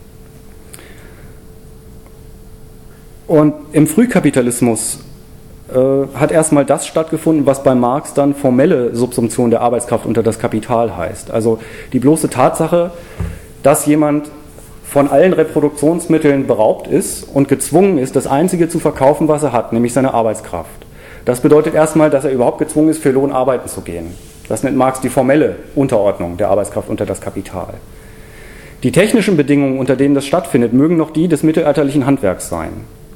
Und im Frühkapitalismus äh, hat erstmal das stattgefunden, was bei Marx dann formelle Subsumption der Arbeitskraft unter das Kapital heißt. Also die bloße Tatsache, dass jemand von allen Reproduktionsmitteln beraubt ist und gezwungen ist, das Einzige zu verkaufen, was er hat, nämlich seine Arbeitskraft. Das bedeutet erstmal, dass er überhaupt gezwungen ist, für Lohn arbeiten zu gehen. Das nennt Marx die formelle Unterordnung der Arbeitskraft unter das Kapital. Die technischen Bedingungen, unter denen das stattfindet, mögen noch die des mittelalterlichen Handwerks sein.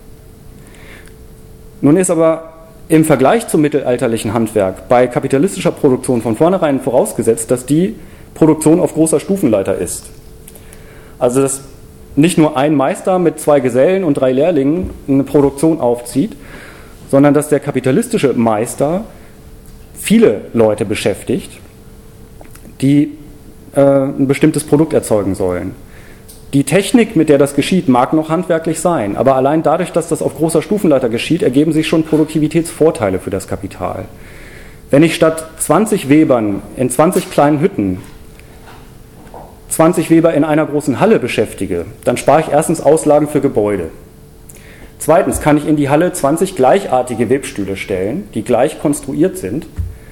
Nun ist aber im Vergleich zum mittelalterlichen Handwerk bei kapitalistischer Produktion von vornherein vorausgesetzt, dass die Produktion auf großer Stufenleiter ist. Also dass nicht nur ein Meister mit zwei Gesellen und drei Lehrlingen eine Produktion aufzieht, sondern dass der kapitalistische Meister viele Leute beschäftigt, die äh, ein bestimmtes Produkt erzeugen sollen. Die Technik, mit der das geschieht, mag noch handwerklich sein, aber allein dadurch, dass das auf großer Stufenleiter geschieht, ergeben sich schon Produktivitätsvorteile für das Kapital. Wenn ich statt zwanzig Webern in zwanzig kleinen Hütten zwanzig Weber in einer großen Halle beschäftige, dann spare ich erstens Auslagen für Gebäude. Zweitens kann ich in die Halle zwanzig gleichartige Webstühle stellen, die gleich konstruiert sind.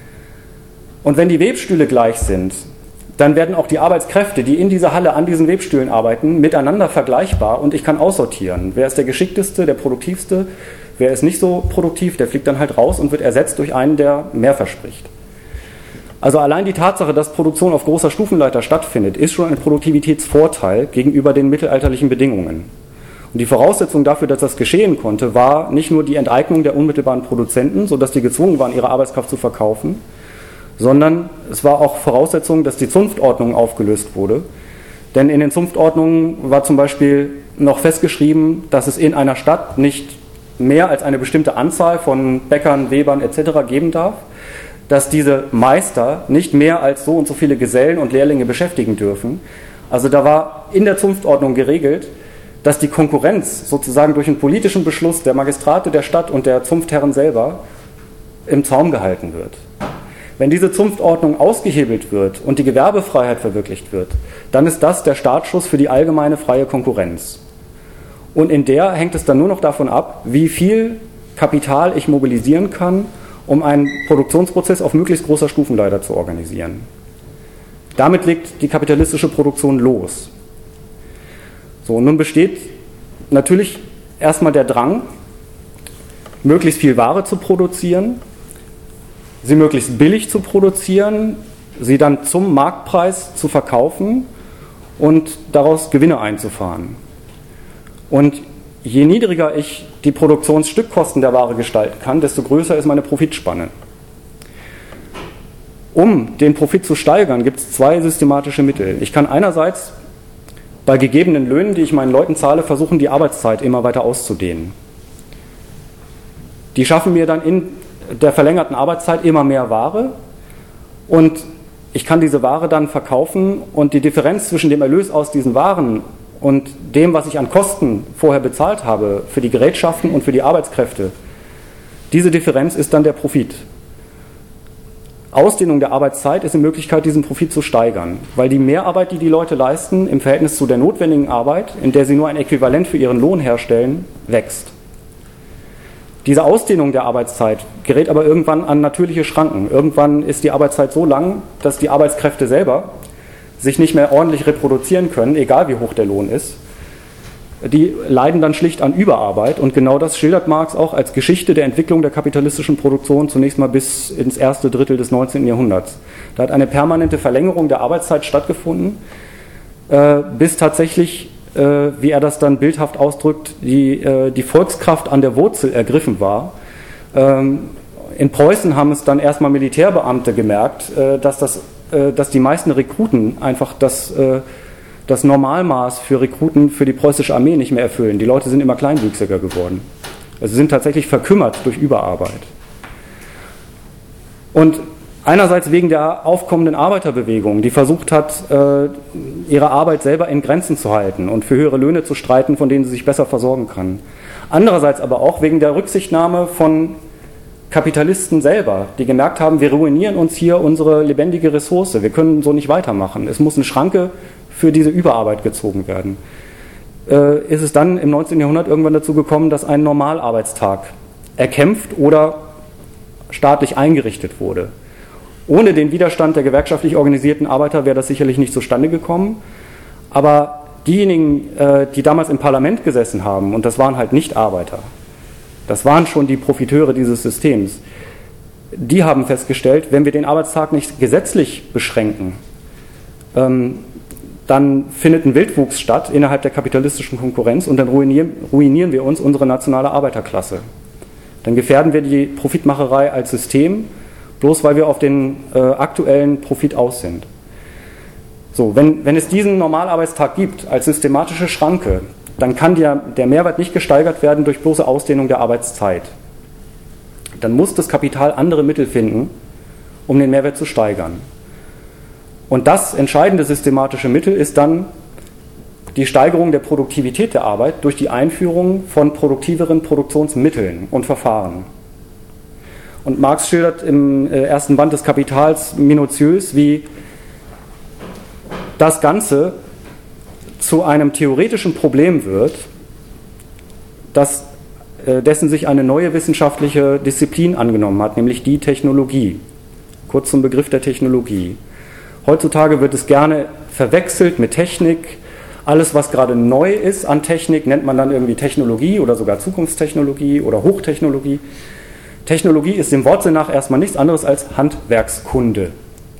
Und wenn die Webstühle gleich sind, dann werden auch die Arbeitskräfte, die in dieser Halle an diesen Webstühlen arbeiten, miteinander vergleichbar und ich kann aussortieren. Wer ist der geschickteste, der produktivste, wer ist nicht so produktiv, der fliegt dann halt raus und wird ersetzt durch einen, der mehr verspricht. Also allein die Tatsache, dass Produktion auf großer Stufenleiter stattfindet, ist schon ein Produktivitätsvorteil gegenüber den mittelalterlichen Bedingungen. Und die Voraussetzung dafür, dass das geschehen konnte, war nicht nur die Enteignung der unmittelbaren Produzenten, sodass die gezwungen waren, ihre Arbeitskraft zu verkaufen, sondern es war auch Voraussetzung, dass die Zunftordnung aufgelöst wurde. Denn in den Zunftordnungen war zum Beispiel noch festgeschrieben, dass es in einer Stadt nicht mehr als eine bestimmte Anzahl von Bäckern, Webern et cetera geben darf, dass diese Meister nicht mehr als so und so viele Gesellen und Lehrlinge beschäftigen dürfen. Also da war in der Zunftordnung geregelt, dass die Konkurrenz sozusagen durch einen politischen Beschluss der Magistrate der Stadt und der Zunftherren selber im Zaum gehalten wird. Wenn diese Zunftordnung ausgehebelt wird und die Gewerbefreiheit verwirklicht wird, dann ist das der Startschuss für die allgemeine freie Konkurrenz. Und in der hängt es dann nur noch davon ab, wie viel Kapital ich mobilisieren kann, um einen Produktionsprozess auf möglichst großer Stufenleiter zu organisieren. Damit legt die kapitalistische Produktion los. So, und nun besteht natürlich erstmal der Drang, möglichst viel Ware zu produzieren, sie möglichst billig zu produzieren, sie dann zum Marktpreis zu verkaufen und daraus Gewinne einzufahren. Und je niedriger ich die Produktionsstückkosten der Ware gestalten kann, desto größer ist meine Profitspanne. Um den Profit zu steigern, gibt es zwei systematische Mittel. Ich kann einerseits bei gegebenen Löhnen, die ich meinen Leuten zahle, versuchen, die Arbeitszeit immer weiter auszudehnen. Die schaffen mir dann in der verlängerten Arbeitszeit immer mehr Ware und ich kann diese Ware dann verkaufen und die Differenz zwischen dem Erlös aus diesen Waren und dem, was ich an Kosten vorher bezahlt habe für die Gerätschaften und für die Arbeitskräfte, diese Differenz ist dann der Profit. Ausdehnung der Arbeitszeit ist eine Möglichkeit, diesen Profit zu steigern, weil die Mehrarbeit, die die Leute leisten, im Verhältnis zu der notwendigen Arbeit, in der sie nur ein Äquivalent für ihren Lohn herstellen, wächst. Diese Ausdehnung der Arbeitszeit gerät aber irgendwann an natürliche Schranken. Irgendwann ist die Arbeitszeit so lang, dass die Arbeitskräfte selber sich nicht mehr ordentlich reproduzieren können, egal wie hoch der Lohn ist. Die leiden dann schlicht an Überarbeit und genau das schildert Marx auch als Geschichte der Entwicklung der kapitalistischen Produktion zunächst mal bis ins erste Drittel des neunzehnten Jahrhunderts. Da hat eine permanente Verlängerung der Arbeitszeit stattgefunden, äh, bis tatsächlich, äh, wie er das dann bildhaft ausdrückt, die, äh, die Volkskraft an der Wurzel ergriffen war. Ähm, in Preußen haben es dann erstmal Militärbeamte gemerkt, äh, dass, das, äh, dass die meisten Rekruten einfach das äh, das Normalmaß für Rekruten für die preußische Armee nicht mehr erfüllen. Die Leute sind immer kleinwüchsiger geworden. Also sie sind tatsächlich verkümmert durch Überarbeit. Und einerseits wegen der aufkommenden Arbeiterbewegung, die versucht hat, ihre Arbeit selber in Grenzen zu halten und für höhere Löhne zu streiten, von denen sie sich besser versorgen kann. Andererseits aber auch wegen der Rücksichtnahme von Kapitalisten selber, die gemerkt haben, wir ruinieren uns hier unsere lebendige Ressource, wir können so nicht weitermachen. Es muss eine Schranke für diese Überarbeit gezogen werden. Äh, ist es dann im neunzehnten Jahrhundert irgendwann dazu gekommen, dass ein Normalarbeitstag erkämpft oder staatlich eingerichtet wurde. Ohne den Widerstand der gewerkschaftlich organisierten Arbeiter wäre das sicherlich nicht zustande gekommen, aber diejenigen, äh, die damals im Parlament gesessen haben, und das waren halt nicht Arbeiter, das waren schon die Profiteure dieses Systems, die haben festgestellt, wenn wir den Arbeitstag nicht gesetzlich beschränken, ähm, dann findet ein Wildwuchs statt innerhalb der kapitalistischen Konkurrenz und dann ruinieren, ruinieren wir uns unsere nationale Arbeiterklasse. Dann gefährden wir die Profitmacherei als System, bloß weil wir auf den äh, aktuellen Profit aus sind. So, wenn, wenn es diesen Normalarbeitstag gibt als systematische Schranke, dann kann der, der Mehrwert nicht gesteigert werden durch bloße Ausdehnung der Arbeitszeit. Dann muss das Kapital andere Mittel finden, um den Mehrwert zu steigern. Und das entscheidende systematische Mittel ist dann die Steigerung der Produktivität der Arbeit durch die Einführung von produktiveren Produktionsmitteln und Verfahren. Und Marx schildert im ersten Band des Kapitals minutiös, wie das Ganze zu einem theoretischen Problem wird, das, dessen sich eine neue wissenschaftliche Disziplin angenommen hat, nämlich die Technologie. Kurz zum Begriff der Technologie. Heutzutage wird es gerne verwechselt mit Technik. Alles, was gerade neu ist an Technik, nennt man dann irgendwie Technologie oder sogar Zukunftstechnologie oder Hochtechnologie. Technologie ist dem Wortsinn nach erstmal nichts anderes als Handwerkskunde.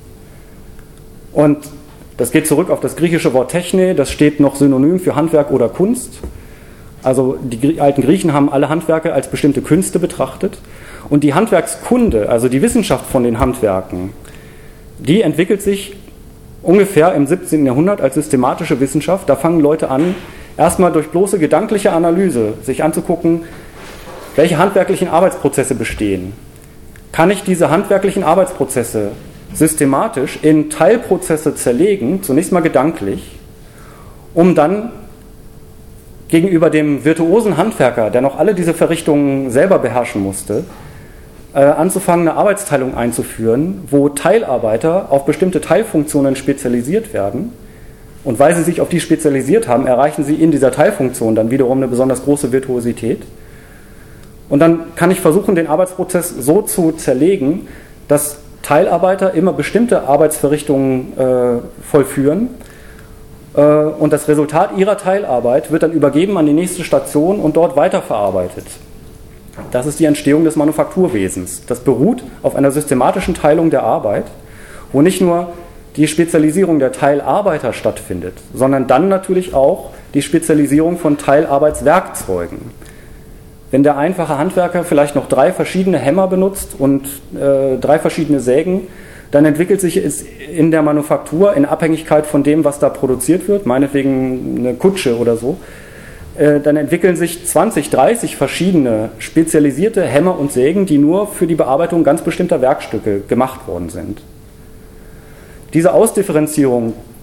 Und das geht zurück auf das griechische Wort Techne, das steht noch synonym für Handwerk oder Kunst. Also die alten Griechen haben alle Handwerke als bestimmte Künste betrachtet. Und die Handwerkskunde, also die Wissenschaft von den Handwerken, die entwickelt sich ungefähr im siebzehnten Jahrhundert als systematische Wissenschaft. Da fangen Leute an, erstmal durch bloße gedankliche Analyse sich anzugucken, welche handwerklichen Arbeitsprozesse bestehen. Kann ich diese handwerklichen Arbeitsprozesse systematisch in Teilprozesse zerlegen, zunächst mal gedanklich, um dann gegenüber dem virtuosen Handwerker, der noch alle diese Verrichtungen selber beherrschen musste, äh, anzufangen, eine Arbeitsteilung einzuführen, wo Teilarbeiter auf bestimmte Teilfunktionen spezialisiert werden. Und weil sie sich auf die spezialisiert haben, erreichen sie in dieser Teilfunktion dann wiederum eine besonders große Virtuosität. Und dann kann ich versuchen, den Arbeitsprozess so zu zerlegen, dass Teilarbeiter immer bestimmte Arbeitsverrichtungen äh, vollführen. Äh, und das Resultat ihrer Teilarbeit wird dann übergeben an die nächste Station und dort weiterverarbeitet. Das ist die Entstehung des Manufakturwesens. Das beruht auf einer systematischen Teilung der Arbeit, wo nicht nur die Spezialisierung der Teilarbeiter stattfindet, sondern dann natürlich auch die Spezialisierung von Teilarbeitswerkzeugen. Wenn der einfache Handwerker vielleicht noch drei verschiedene Hämmer benutzt und äh, drei verschiedene Sägen, dann entwickelt sich es in der Manufaktur in Abhängigkeit von dem, was da produziert wird, meinetwegen eine Kutsche oder so, äh, dann entwickeln sich zwanzig, dreißig verschiedene spezialisierte Hämmer und Sägen, die nur für die Bearbeitung ganz bestimmter Werkstücke gemacht worden sind. Diese Ausdifferenzierung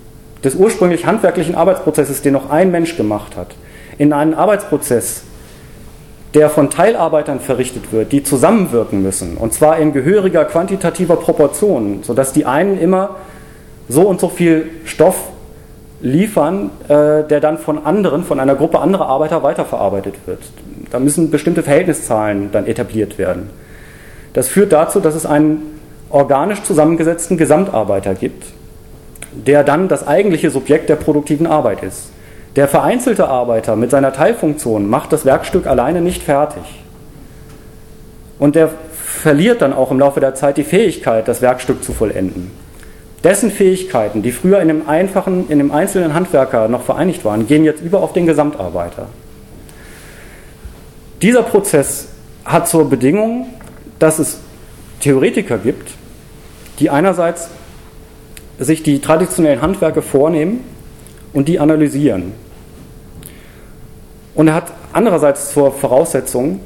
des ursprünglich handwerklichen Arbeitsprozesses, den noch ein Mensch gemacht hat, in einen Arbeitsprozess, der von Teilarbeitern verrichtet wird, die zusammenwirken müssen, und zwar in gehöriger quantitativer Proportion, sodass die einen immer so und so viel Stoff liefern, äh, der dann von anderen, von einer Gruppe anderer Arbeiter weiterverarbeitet wird. Da müssen bestimmte Verhältniszahlen dann etabliert werden. Das führt dazu, dass es einen organisch zusammengesetzten Gesamtarbeiter gibt, der dann das eigentliche Subjekt der produktiven Arbeit ist. Der vereinzelte Arbeiter mit seiner Teilfunktion macht das Werkstück alleine nicht fertig. Und der verliert dann auch im Laufe der Zeit die Fähigkeit, das Werkstück zu vollenden. Dessen Fähigkeiten, die früher in dem einfachen, in dem einzelnen Handwerker noch vereinigt waren, gehen jetzt über auf den Gesamtarbeiter. Dieser Prozess hat zur Bedingung, dass es Theoretiker gibt, die einerseits sich die traditionellen Handwerke vornehmen und die analysieren. Und er hat andererseits zur Voraussetzung,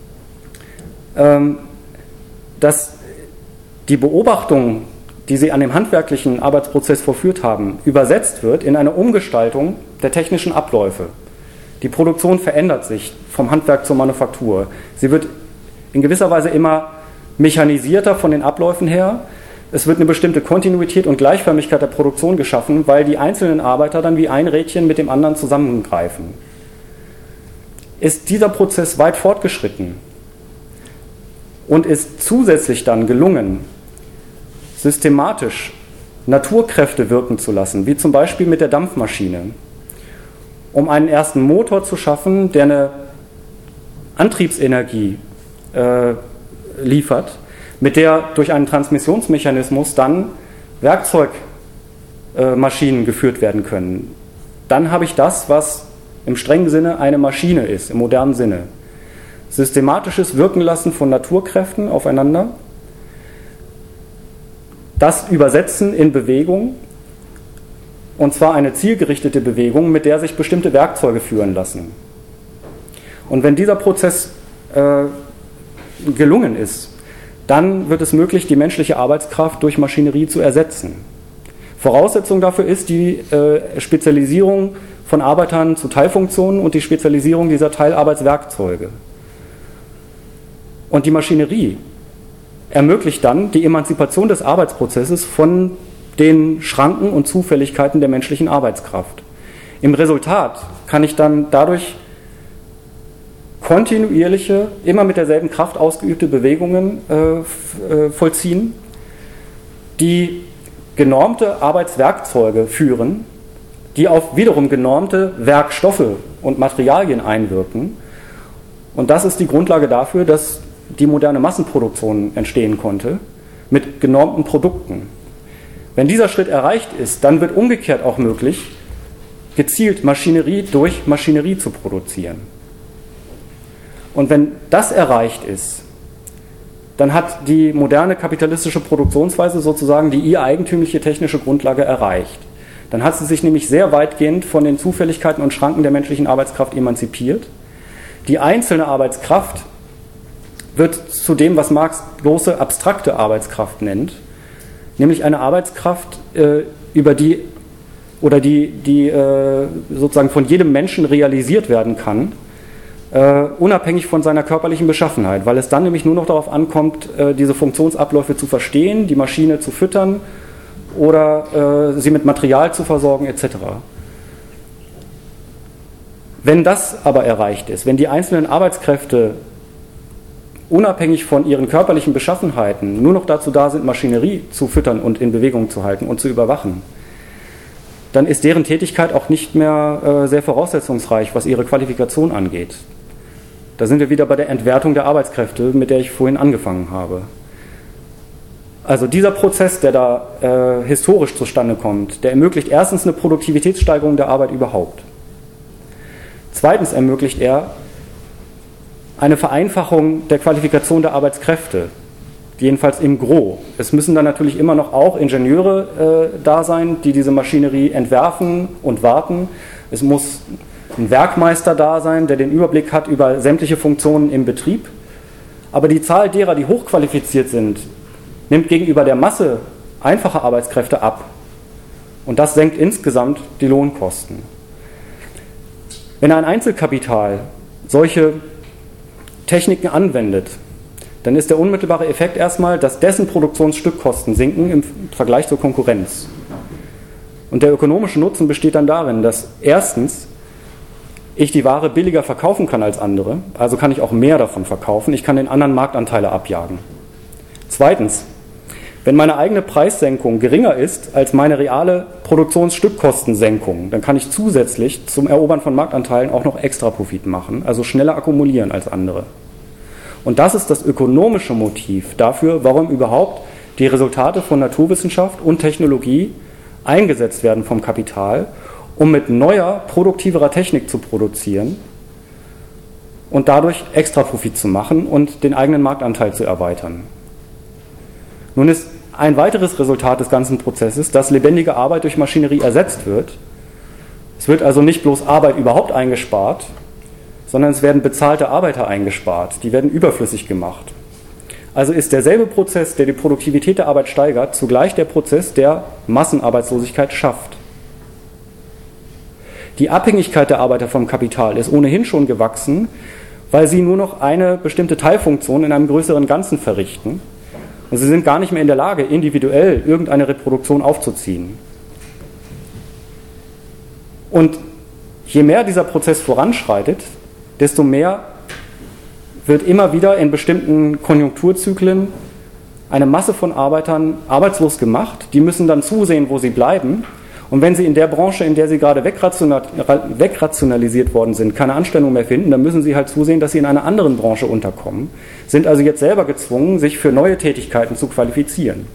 dass die Beobachtung, die sie an dem handwerklichen Arbeitsprozess vollführt haben, übersetzt wird in eine Umgestaltung der technischen Abläufe. Die Produktion verändert sich vom Handwerk zur Manufaktur. Sie wird in gewisser Weise immer mechanisierter von den Abläufen her. Es wird eine bestimmte Kontinuität und Gleichförmigkeit der Produktion geschaffen, weil die einzelnen Arbeiter dann wie ein Rädchen mit dem anderen zusammengreifen. Ist dieser Prozess weit fortgeschritten und ist zusätzlich dann gelungen, systematisch Naturkräfte wirken zu lassen, wie zum Beispiel mit der Dampfmaschine, um einen ersten Motor zu schaffen, der eine Antriebsenergie äh, liefert, mit der durch einen Transmissionsmechanismus dann Werkzeugmaschinen äh, geführt werden können. Dann habe ich das, was im strengen Sinne eine Maschine ist, im modernen Sinne. Systematisches Wirkenlassen von Naturkräften aufeinander, das Übersetzen in Bewegung, und zwar eine zielgerichtete Bewegung, mit der sich bestimmte Werkzeuge führen lassen. Und wenn dieser Prozess äh, gelungen ist, dann wird es möglich, die menschliche Arbeitskraft durch Maschinerie zu ersetzen. Voraussetzung dafür ist die äh, Spezialisierung von Arbeitern zu Teilfunktionen und die Spezialisierung dieser Teilarbeitswerkzeuge. Und die Maschinerie ermöglicht dann die Emanzipation des Arbeitsprozesses von den Schranken und Zufälligkeiten der menschlichen Arbeitskraft. Im Resultat kann ich dann dadurch kontinuierliche, immer mit derselben Kraft ausgeübte Bewegungen äh, äh, vollziehen, die genormte Arbeitswerkzeuge führen, die auf wiederum genormte Werkstoffe und Materialien einwirken. Und das ist die Grundlage dafür, dass die moderne Massenproduktion entstehen konnte, mit genormten Produkten. Wenn dieser Schritt erreicht ist, dann wird umgekehrt auch möglich, gezielt Maschinerie durch Maschinerie zu produzieren. Und wenn das erreicht ist, dann hat die moderne kapitalistische Produktionsweise sozusagen die ihr eigentümliche technische Grundlage erreicht. Dann hat sie sich nämlich sehr weitgehend von den Zufälligkeiten und Schranken der menschlichen Arbeitskraft emanzipiert. Die einzelne Arbeitskraft wird zu dem, was Marx bloße abstrakte Arbeitskraft nennt, nämlich eine Arbeitskraft, äh, über die oder die, die äh, sozusagen von jedem Menschen realisiert werden kann, äh, unabhängig von seiner körperlichen Beschaffenheit, weil es dann nämlich nur noch darauf ankommt, äh, diese Funktionsabläufe zu verstehen, die Maschine zu füttern oder äh, sie mit Material zu versorgen et cetera. Wenn das aber erreicht ist, wenn die einzelnen Arbeitskräfte unabhängig von ihren körperlichen Beschaffenheiten nur noch dazu da sind, Maschinerie zu füttern und in Bewegung zu halten und zu überwachen, dann ist deren Tätigkeit auch nicht mehr äh, sehr voraussetzungsreich, was ihre Qualifikation angeht. Da sind wir wieder bei der Entwertung der Arbeitskräfte, mit der ich vorhin angefangen habe. Also dieser Prozess, der da äh, historisch zustande kommt, der ermöglicht erstens eine Produktivitätssteigerung der Arbeit überhaupt. Zweitens ermöglicht er eine Vereinfachung der Qualifikation der Arbeitskräfte, jedenfalls im Gros. Es müssen dann natürlich immer noch auch Ingenieure äh, da sein, die diese Maschinerie entwerfen und warten. Es muss ein Werkmeister da sein, der den Überblick hat über sämtliche Funktionen im Betrieb. Aber die Zahl derer, die hochqualifiziert sind, nimmt gegenüber der Masse einfacher Arbeitskräfte ab. Und das senkt insgesamt die Lohnkosten. Wenn ein Einzelkapital solche Techniken anwendet, dann ist der unmittelbare Effekt erstmal, dass dessen Produktionsstückkosten sinken im Vergleich zur Konkurrenz. Und der ökonomische Nutzen besteht dann darin, dass erstens ich die Ware billiger verkaufen kann als andere, also kann ich auch mehr davon verkaufen, ich kann den anderen Marktanteile abjagen. Zweitens, wenn meine eigene Preissenkung geringer ist als meine reale Produktionsstückkostensenkung, dann kann ich zusätzlich zum Erobern von Marktanteilen auch noch extra Profit machen, also schneller akkumulieren als andere. Und das ist das ökonomische Motiv dafür, warum überhaupt die Resultate von Naturwissenschaft und Technologie eingesetzt werden vom Kapital, um mit neuer, produktiverer Technik zu produzieren und dadurch extra Profit zu machen und den eigenen Marktanteil zu erweitern. Nun ist ein weiteres Resultat des ganzen Prozesses, dass lebendige Arbeit durch Maschinerie ersetzt wird. Es wird also nicht bloß Arbeit überhaupt eingespart, sondern es werden bezahlte Arbeiter eingespart, die werden überflüssig gemacht. Also ist derselbe Prozess, der die Produktivität der Arbeit steigert, zugleich der Prozess, der Massenarbeitslosigkeit schafft. Die Abhängigkeit der Arbeiter vom Kapital ist ohnehin schon gewachsen, weil sie nur noch eine bestimmte Teilfunktion in einem größeren Ganzen verrichten. Und sie sind gar nicht mehr in der Lage, individuell irgendeine Reproduktion aufzuziehen. Und je mehr dieser Prozess voranschreitet, desto mehr wird immer wieder in bestimmten Konjunkturzyklen eine Masse von Arbeitern arbeitslos gemacht. Die müssen dann zusehen, wo sie bleiben. Und wenn sie in der Branche, in der sie gerade wegrationalisiert worden sind, keine Anstellung mehr finden, dann müssen sie halt zusehen, dass sie in einer anderen Branche unterkommen, sind also jetzt selber gezwungen, sich für neue Tätigkeiten zu qualifizieren.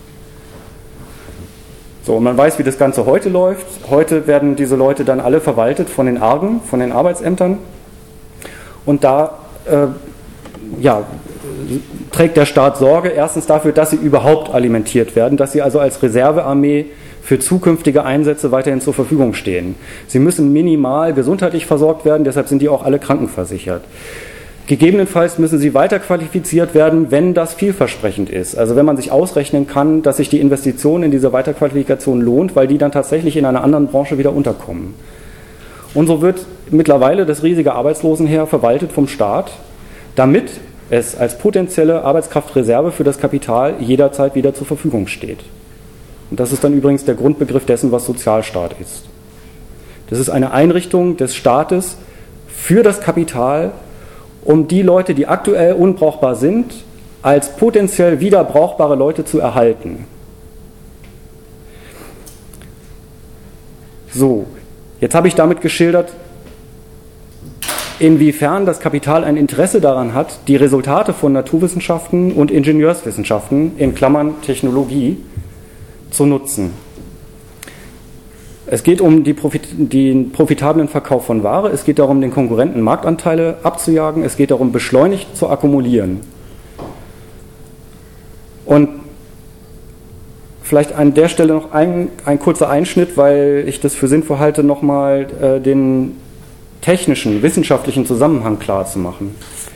So, und man weiß, wie das Ganze heute läuft. Heute werden diese Leute dann alle verwaltet von den Argen, von den Arbeitsämtern. Und da äh, ja, trägt der Staat Sorge erstens dafür, dass sie überhaupt alimentiert werden, dass sie also als Reservearmee für zukünftige Einsätze weiterhin zur Verfügung stehen. Sie müssen minimal gesundheitlich versorgt werden, deshalb sind die auch alle krankenversichert. Gegebenenfalls müssen sie weiter qualifiziert werden, wenn das vielversprechend ist. Also wenn man sich ausrechnen kann, dass sich die Investition in diese Weiterqualifikation lohnt, weil die dann tatsächlich in einer anderen Branche wieder unterkommen. Und so wird mittlerweile das riesige Arbeitslosenheer verwaltet vom Staat, damit es als potenzielle Arbeitskraftreserve für das Kapital jederzeit wieder zur Verfügung steht. Und das ist dann übrigens der Grundbegriff dessen, was Sozialstaat ist. Das ist eine Einrichtung des Staates für das Kapital, um die Leute, die aktuell unbrauchbar sind, als potenziell wieder brauchbare Leute zu erhalten. So, jetzt habe ich damit geschildert, inwiefern das Kapital ein Interesse daran hat, die Resultate von Naturwissenschaften und Ingenieurswissenschaften, in Klammern Technologie, zu nutzen. Es geht um die Profit, den profitablen Verkauf von Ware, es geht darum, den Konkurrenten Marktanteile abzujagen, es geht darum, beschleunigt zu akkumulieren. Und vielleicht an der Stelle noch ein, ein kurzer Einschnitt, weil ich das für sinnvoll halte, nochmal äh, den technischen, wissenschaftlichen Zusammenhang klar zu machen.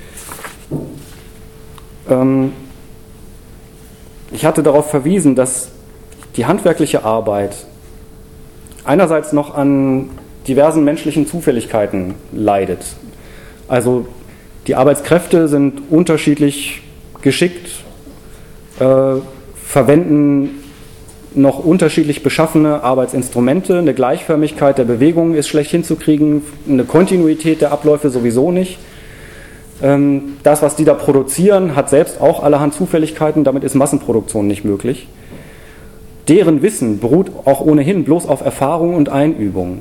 Ähm, ich hatte darauf verwiesen, dass die handwerkliche Arbeit einerseits noch an diversen menschlichen Zufälligkeiten leidet. Also die Arbeitskräfte sind unterschiedlich geschickt, äh, verwenden noch unterschiedlich beschaffene Arbeitsinstrumente, eine Gleichförmigkeit der Bewegungen ist schlecht hinzukriegen, eine Kontinuität der Abläufe sowieso nicht. Ähm, das, was die da produzieren, hat selbst auch allerhand Zufälligkeiten, damit ist Massenproduktion nicht möglich. Deren Wissen beruht auch ohnehin bloß auf Erfahrung und Einübung.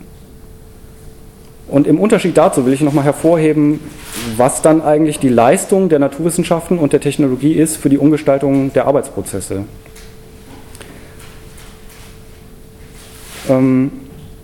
Und im Unterschied dazu will ich nochmal hervorheben, was dann eigentlich die Leistung der Naturwissenschaften und der Technologie ist für die Umgestaltung der Arbeitsprozesse. Ähm,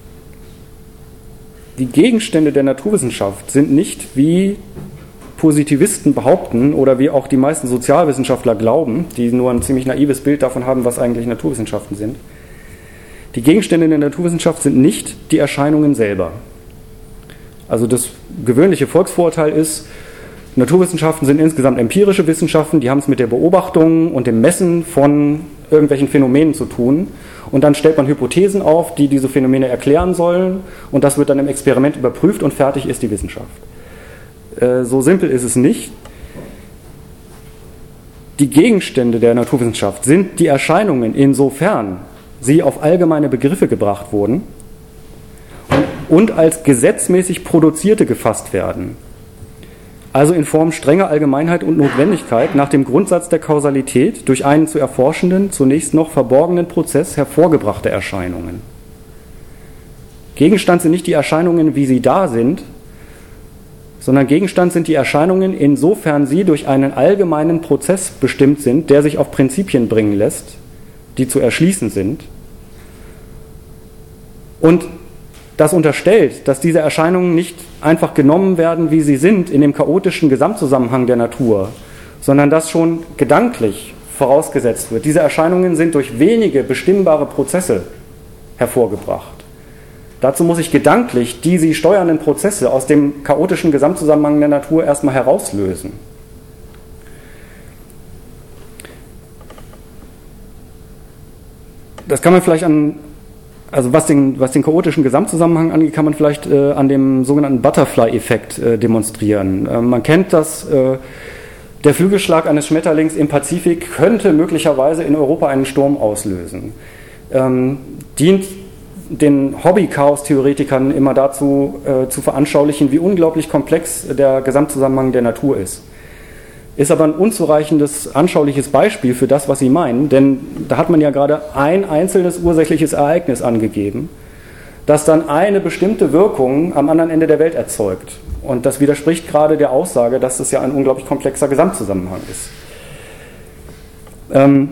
die Gegenstände der Naturwissenschaft sind nicht, wie Positivisten behaupten oder wie auch die meisten Sozialwissenschaftler glauben, die nur ein ziemlich naives Bild davon haben, was eigentlich Naturwissenschaften sind. Die Gegenstände der Naturwissenschaft sind nicht die Erscheinungen selber. Also das gewöhnliche Volksvorurteil ist, Naturwissenschaften sind insgesamt empirische Wissenschaften, die haben es mit der Beobachtung und dem Messen von irgendwelchen Phänomenen zu tun und dann stellt man Hypothesen auf, die diese Phänomene erklären sollen und das wird dann im Experiment überprüft und fertig ist die Wissenschaft. Äh, so simpel ist es nicht. Die Gegenstände der Naturwissenschaft sind die Erscheinungen, insofern sie auf allgemeine Begriffe gebracht wurden und als gesetzmäßig produzierte gefasst werden. Also in Form strenger Allgemeinheit und Notwendigkeit nach dem Grundsatz der Kausalität durch einen zu erforschenden, zunächst noch verborgenen Prozess hervorgebrachte Erscheinungen. Gegenstand sind nicht die Erscheinungen, wie sie da sind, sondern Gegenstand sind die Erscheinungen, insofern sie durch einen allgemeinen Prozess bestimmt sind, der sich auf Prinzipien bringen lässt, die zu erschließen sind. Und das unterstellt, dass diese Erscheinungen nicht einfach genommen werden, wie sie sind, in dem chaotischen Gesamtzusammenhang der Natur, sondern dass schon gedanklich vorausgesetzt wird. Diese Erscheinungen sind durch wenige bestimmbare Prozesse hervorgebracht. Dazu muss ich gedanklich die sie steuernden Prozesse aus dem chaotischen Gesamtzusammenhang der Natur erstmal herauslösen. Das kann man vielleicht an, also was den, was den chaotischen Gesamtzusammenhang angeht, kann man vielleicht äh, an dem sogenannten Butterfly-Effekt äh, demonstrieren. Äh, man kennt das, äh, der Flügelschlag eines Schmetterlings im Pazifik könnte möglicherweise in Europa einen Sturm auslösen. Ähm, dient den Hobby-Chaos-Theoretikern immer dazu äh, zu veranschaulichen, wie unglaublich komplex der Gesamtzusammenhang der Natur ist. Ist aber ein unzureichendes, anschauliches Beispiel für das, was Sie meinen, denn da hat man ja gerade ein einzelnes ursächliches Ereignis angegeben, das dann eine bestimmte Wirkung am anderen Ende der Welt erzeugt. Und das widerspricht gerade der Aussage, dass es ja ein unglaublich komplexer Gesamtzusammenhang ist. Ähm,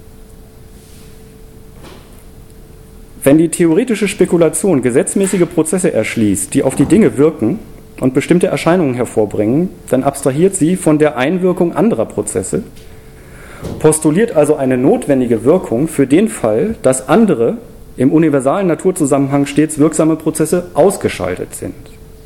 Wenn die theoretische Spekulation gesetzmäßige Prozesse erschließt, die auf die Dinge wirken und bestimmte Erscheinungen hervorbringen, dann abstrahiert sie von der Einwirkung anderer Prozesse, postuliert also eine notwendige Wirkung für den Fall, dass andere im universalen Naturzusammenhang stets wirksame Prozesse ausgeschaltet sind.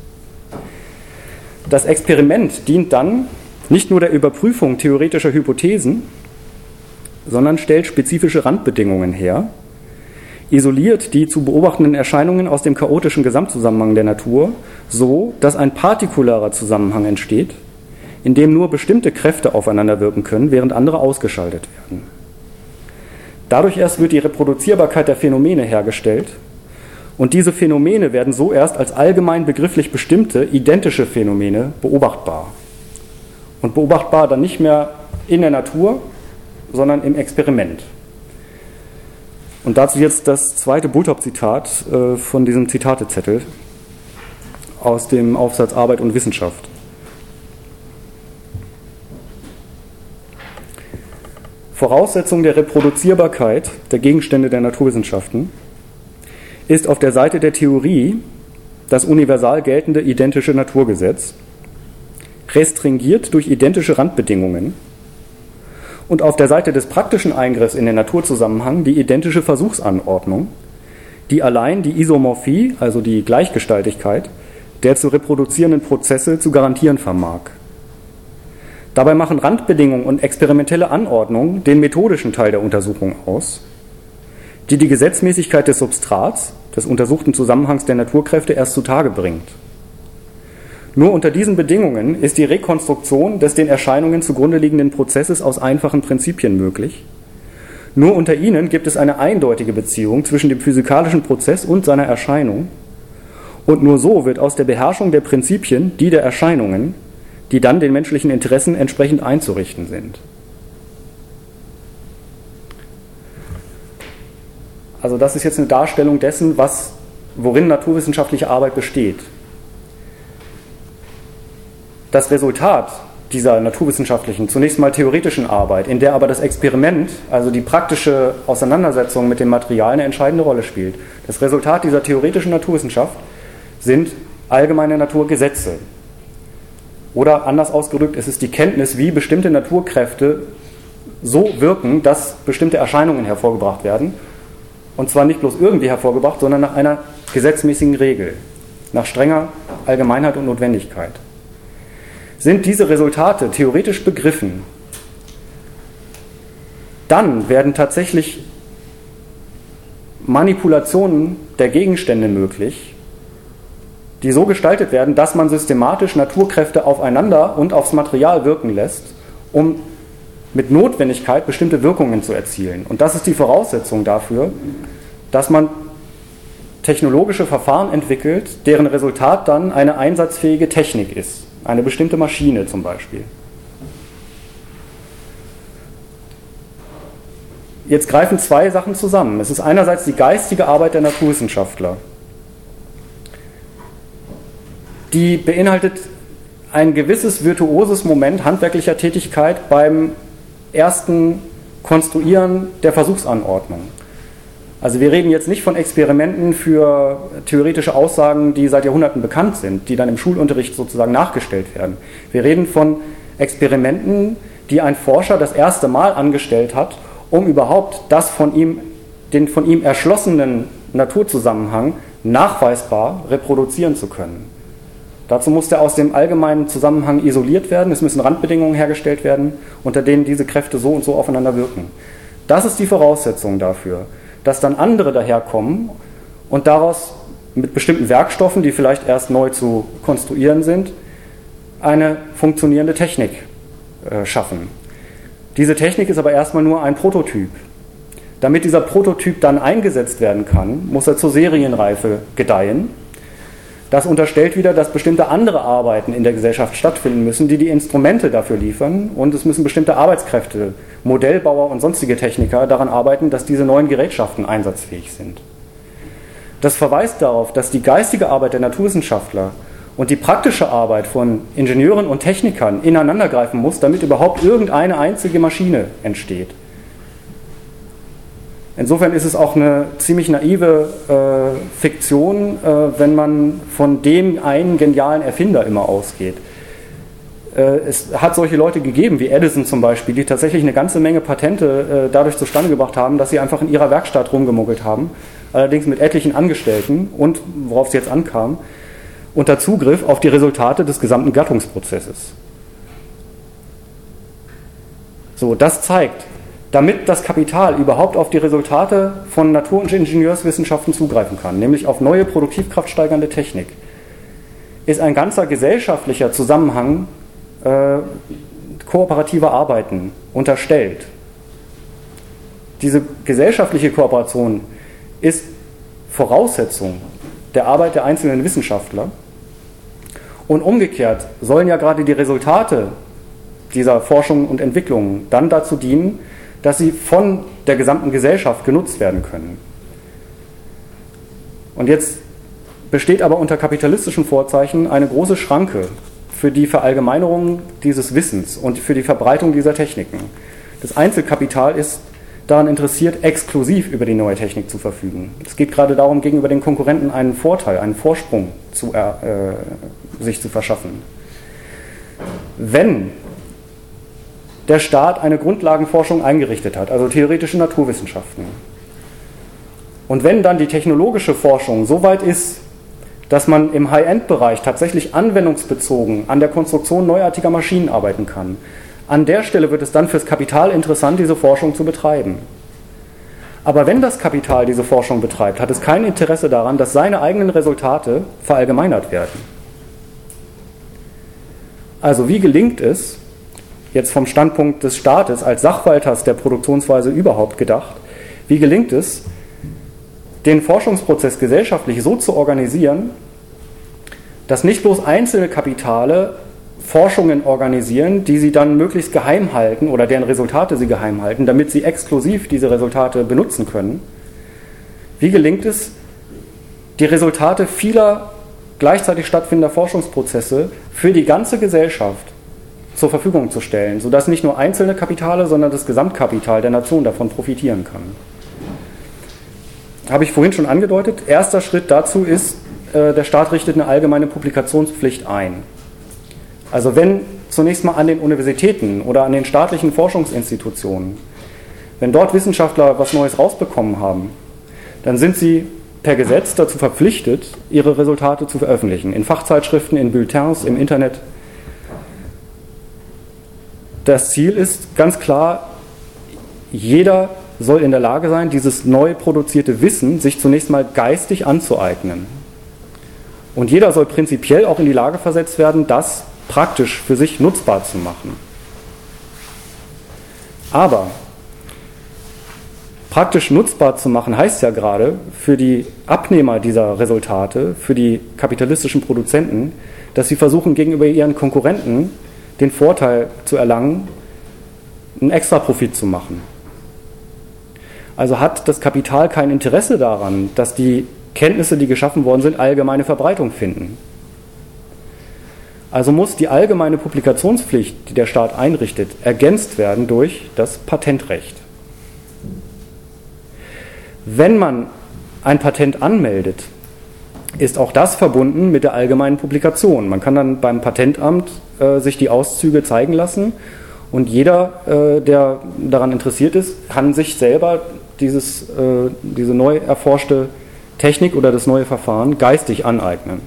Das Experiment dient dann nicht nur der Überprüfung theoretischer Hypothesen, sondern stellt spezifische Randbedingungen her, isoliert die zu beobachtenden Erscheinungen aus dem chaotischen Gesamtzusammenhang der Natur so, dass ein partikularer Zusammenhang entsteht, in dem nur bestimmte Kräfte aufeinander wirken können, während andere ausgeschaltet werden. Dadurch erst wird die Reproduzierbarkeit der Phänomene hergestellt und diese Phänomene werden so erst als allgemein begrifflich bestimmte, identische Phänomene beobachtbar. Und beobachtbar dann nicht mehr in der Natur, sondern im Experiment. Und dazu jetzt das zweite Bulthaupt-Zitat äh, von diesem Zitatezettel aus dem Aufsatz Arbeit und Wissenschaft. Voraussetzung der Reproduzierbarkeit der Gegenstände der Naturwissenschaften ist auf der Seite der Theorie das universal geltende identische Naturgesetz, restringiert durch identische Randbedingungen, und auf der Seite des praktischen Eingriffs in den Naturzusammenhang die identische Versuchsanordnung, die allein die Isomorphie, also die Gleichgestaltigkeit, der zu reproduzierenden Prozesse zu garantieren vermag. Dabei machen Randbedingungen und experimentelle Anordnungen den methodischen Teil der Untersuchung aus, die die Gesetzmäßigkeit des Substrats, des untersuchten Zusammenhangs der Naturkräfte, erst zutage bringt. Nur unter diesen Bedingungen ist die Rekonstruktion des den Erscheinungen zugrunde liegenden Prozesses aus einfachen Prinzipien möglich. Nur unter ihnen gibt es eine eindeutige Beziehung zwischen dem physikalischen Prozess und seiner Erscheinung. Und nur so wird aus der Beherrschung der Prinzipien die der Erscheinungen, die dann den menschlichen Interessen entsprechend einzurichten sind. Also das ist jetzt eine Darstellung dessen, was, worin naturwissenschaftliche Arbeit besteht. Das Resultat dieser naturwissenschaftlichen, zunächst mal theoretischen Arbeit, in der aber das Experiment, also die praktische Auseinandersetzung mit dem Material, eine entscheidende Rolle spielt. Das Resultat dieser theoretischen Naturwissenschaft sind allgemeine Naturgesetze. Oder anders ausgedrückt, es ist die Kenntnis, wie bestimmte Naturkräfte so wirken, dass bestimmte Erscheinungen hervorgebracht werden. Und zwar nicht bloß irgendwie hervorgebracht, sondern nach einer gesetzmäßigen Regel, nach strenger Allgemeinheit und Notwendigkeit. Sind diese Resultate theoretisch begriffen, dann werden tatsächlich Manipulationen der Gegenstände möglich, die so gestaltet werden, dass man systematisch Naturkräfte aufeinander und aufs Material wirken lässt, um mit Notwendigkeit bestimmte Wirkungen zu erzielen. Und das ist die Voraussetzung dafür, dass man technologische Verfahren entwickelt, deren Resultat dann eine einsatzfähige Technik ist, eine bestimmte Maschine zum Beispiel. Jetzt greifen zwei Sachen zusammen. Es ist einerseits die geistige Arbeit der Naturwissenschaftler. Die beinhaltet ein gewisses virtuoses Moment handwerklicher Tätigkeit beim ersten Konstruieren der Versuchsanordnung. Also wir reden jetzt nicht von Experimenten für theoretische Aussagen, die seit Jahrhunderten bekannt sind, die dann im Schulunterricht sozusagen nachgestellt werden. Wir reden von Experimenten, die ein Forscher das erste Mal angestellt hat, um überhaupt das von ihm, den von ihm erschlossenen Naturzusammenhang nachweisbar reproduzieren zu können. Dazu muss der aus dem allgemeinen Zusammenhang isoliert werden, es müssen Randbedingungen hergestellt werden, unter denen diese Kräfte so und so aufeinander wirken. Das ist die Voraussetzung dafür, dass dann andere daherkommen und daraus mit bestimmten Werkstoffen, die vielleicht erst neu zu konstruieren sind, eine funktionierende Technik äh, schaffen. Diese Technik ist aber erstmal nur ein Prototyp. Damit dieser Prototyp dann eingesetzt werden kann, muss er zur Serienreife gedeihen. Das unterstellt wieder, dass bestimmte andere Arbeiten in der Gesellschaft stattfinden müssen, die die Instrumente dafür liefern, und es müssen bestimmte Arbeitskräfte, Modellbauer und sonstige Techniker daran arbeiten, dass diese neuen Gerätschaften einsatzfähig sind. Das verweist darauf, dass die geistige Arbeit der Naturwissenschaftler und die praktische Arbeit von Ingenieuren und Technikern ineinandergreifen muss, damit überhaupt irgendeine einzige Maschine entsteht. Insofern ist es auch eine ziemlich naive äh, Fiktion, äh, wenn man von dem einen genialen Erfinder immer ausgeht. Äh, es hat solche Leute gegeben, wie Edison zum Beispiel, die tatsächlich eine ganze Menge Patente äh, dadurch zustande gebracht haben, dass sie einfach in ihrer Werkstatt rumgemuggelt haben, allerdings mit etlichen Angestellten und, worauf es jetzt ankam, unter Zugriff auf die Resultate des gesamten Gattungsprozesses. So, das zeigt, damit das Kapital überhaupt auf die Resultate von Natur- und Ingenieurswissenschaften zugreifen kann, nämlich auf neue produktivkraftsteigernde Technik, ist ein ganzer gesellschaftlicher Zusammenhang äh, kooperativer Arbeiten unterstellt. Diese gesellschaftliche Kooperation ist Voraussetzung der Arbeit der einzelnen Wissenschaftler, und umgekehrt sollen ja gerade die Resultate dieser Forschung und Entwicklungen dann dazu dienen, dass sie von der gesamten Gesellschaft genutzt werden können. Und jetzt besteht aber unter kapitalistischen Vorzeichen eine große Schranke für die Verallgemeinerung dieses Wissens und für die Verbreitung dieser Techniken. Das Einzelkapital ist daran interessiert, exklusiv über die neue Technik zu verfügen. Es geht gerade darum, gegenüber den Konkurrenten einen Vorteil, einen Vorsprung zu, äh, sich zu verschaffen. Wenn der Staat eine Grundlagenforschung eingerichtet hat, also theoretische Naturwissenschaften, und wenn dann die technologische Forschung so weit ist, dass man im High-End-Bereich tatsächlich anwendungsbezogen an der Konstruktion neuartiger Maschinen arbeiten kann, an der Stelle wird es dann fürs Kapital interessant, diese Forschung zu betreiben. Aber wenn das Kapital diese Forschung betreibt, hat es kein Interesse daran, dass seine eigenen Resultate verallgemeinert werden. Also wie gelingt es, jetzt vom Standpunkt des Staates als Sachwalters der Produktionsweise überhaupt gedacht, wie gelingt es, den Forschungsprozess gesellschaftlich so zu organisieren, dass nicht bloß einzelne Kapitale Forschungen organisieren, die sie dann möglichst geheim halten oder deren Resultate sie geheim halten, damit sie exklusiv diese Resultate benutzen können. Wie gelingt es, die Resultate vieler gleichzeitig stattfindender Forschungsprozesse für die ganze Gesellschaft zur Verfügung zu stellen, sodass nicht nur einzelne Kapitale, sondern das Gesamtkapital der Nation davon profitieren kann? Habe ich vorhin schon angedeutet. Erster Schritt dazu ist, äh, der Staat richtet eine allgemeine Publikationspflicht ein. Also wenn zunächst mal an den Universitäten oder an den staatlichen Forschungsinstitutionen, wenn dort Wissenschaftler was Neues rausbekommen haben, dann sind sie per Gesetz dazu verpflichtet, ihre Resultate zu veröffentlichen. In Fachzeitschriften, in Bulletins, im Internet. Das Ziel ist ganz klar, jeder soll in der Lage sein, dieses neu produzierte Wissen sich zunächst mal geistig anzueignen. Und jeder soll prinzipiell auch in die Lage versetzt werden, das praktisch für sich nutzbar zu machen. Aber praktisch nutzbar zu machen heißt ja gerade für die Abnehmer dieser Resultate, für die kapitalistischen Produzenten, dass sie versuchen, gegenüber ihren Konkurrenten den Vorteil zu erlangen, einen Extraprofit zu machen. Also hat das Kapital kein Interesse daran, dass die Kenntnisse, die geschaffen worden sind, allgemeine Verbreitung finden. Also muss die allgemeine Publikationspflicht, die der Staat einrichtet, ergänzt werden durch das Patentrecht. Wenn man ein Patent anmeldet, ist auch das verbunden mit der allgemeinen Publikation. Man kann dann beim Patentamt äh, sich die Auszüge zeigen lassen und jeder, äh, der daran interessiert ist, kann sich selber dieses, äh, diese neu erforschte Technik oder das neue Verfahren geistig aneignen.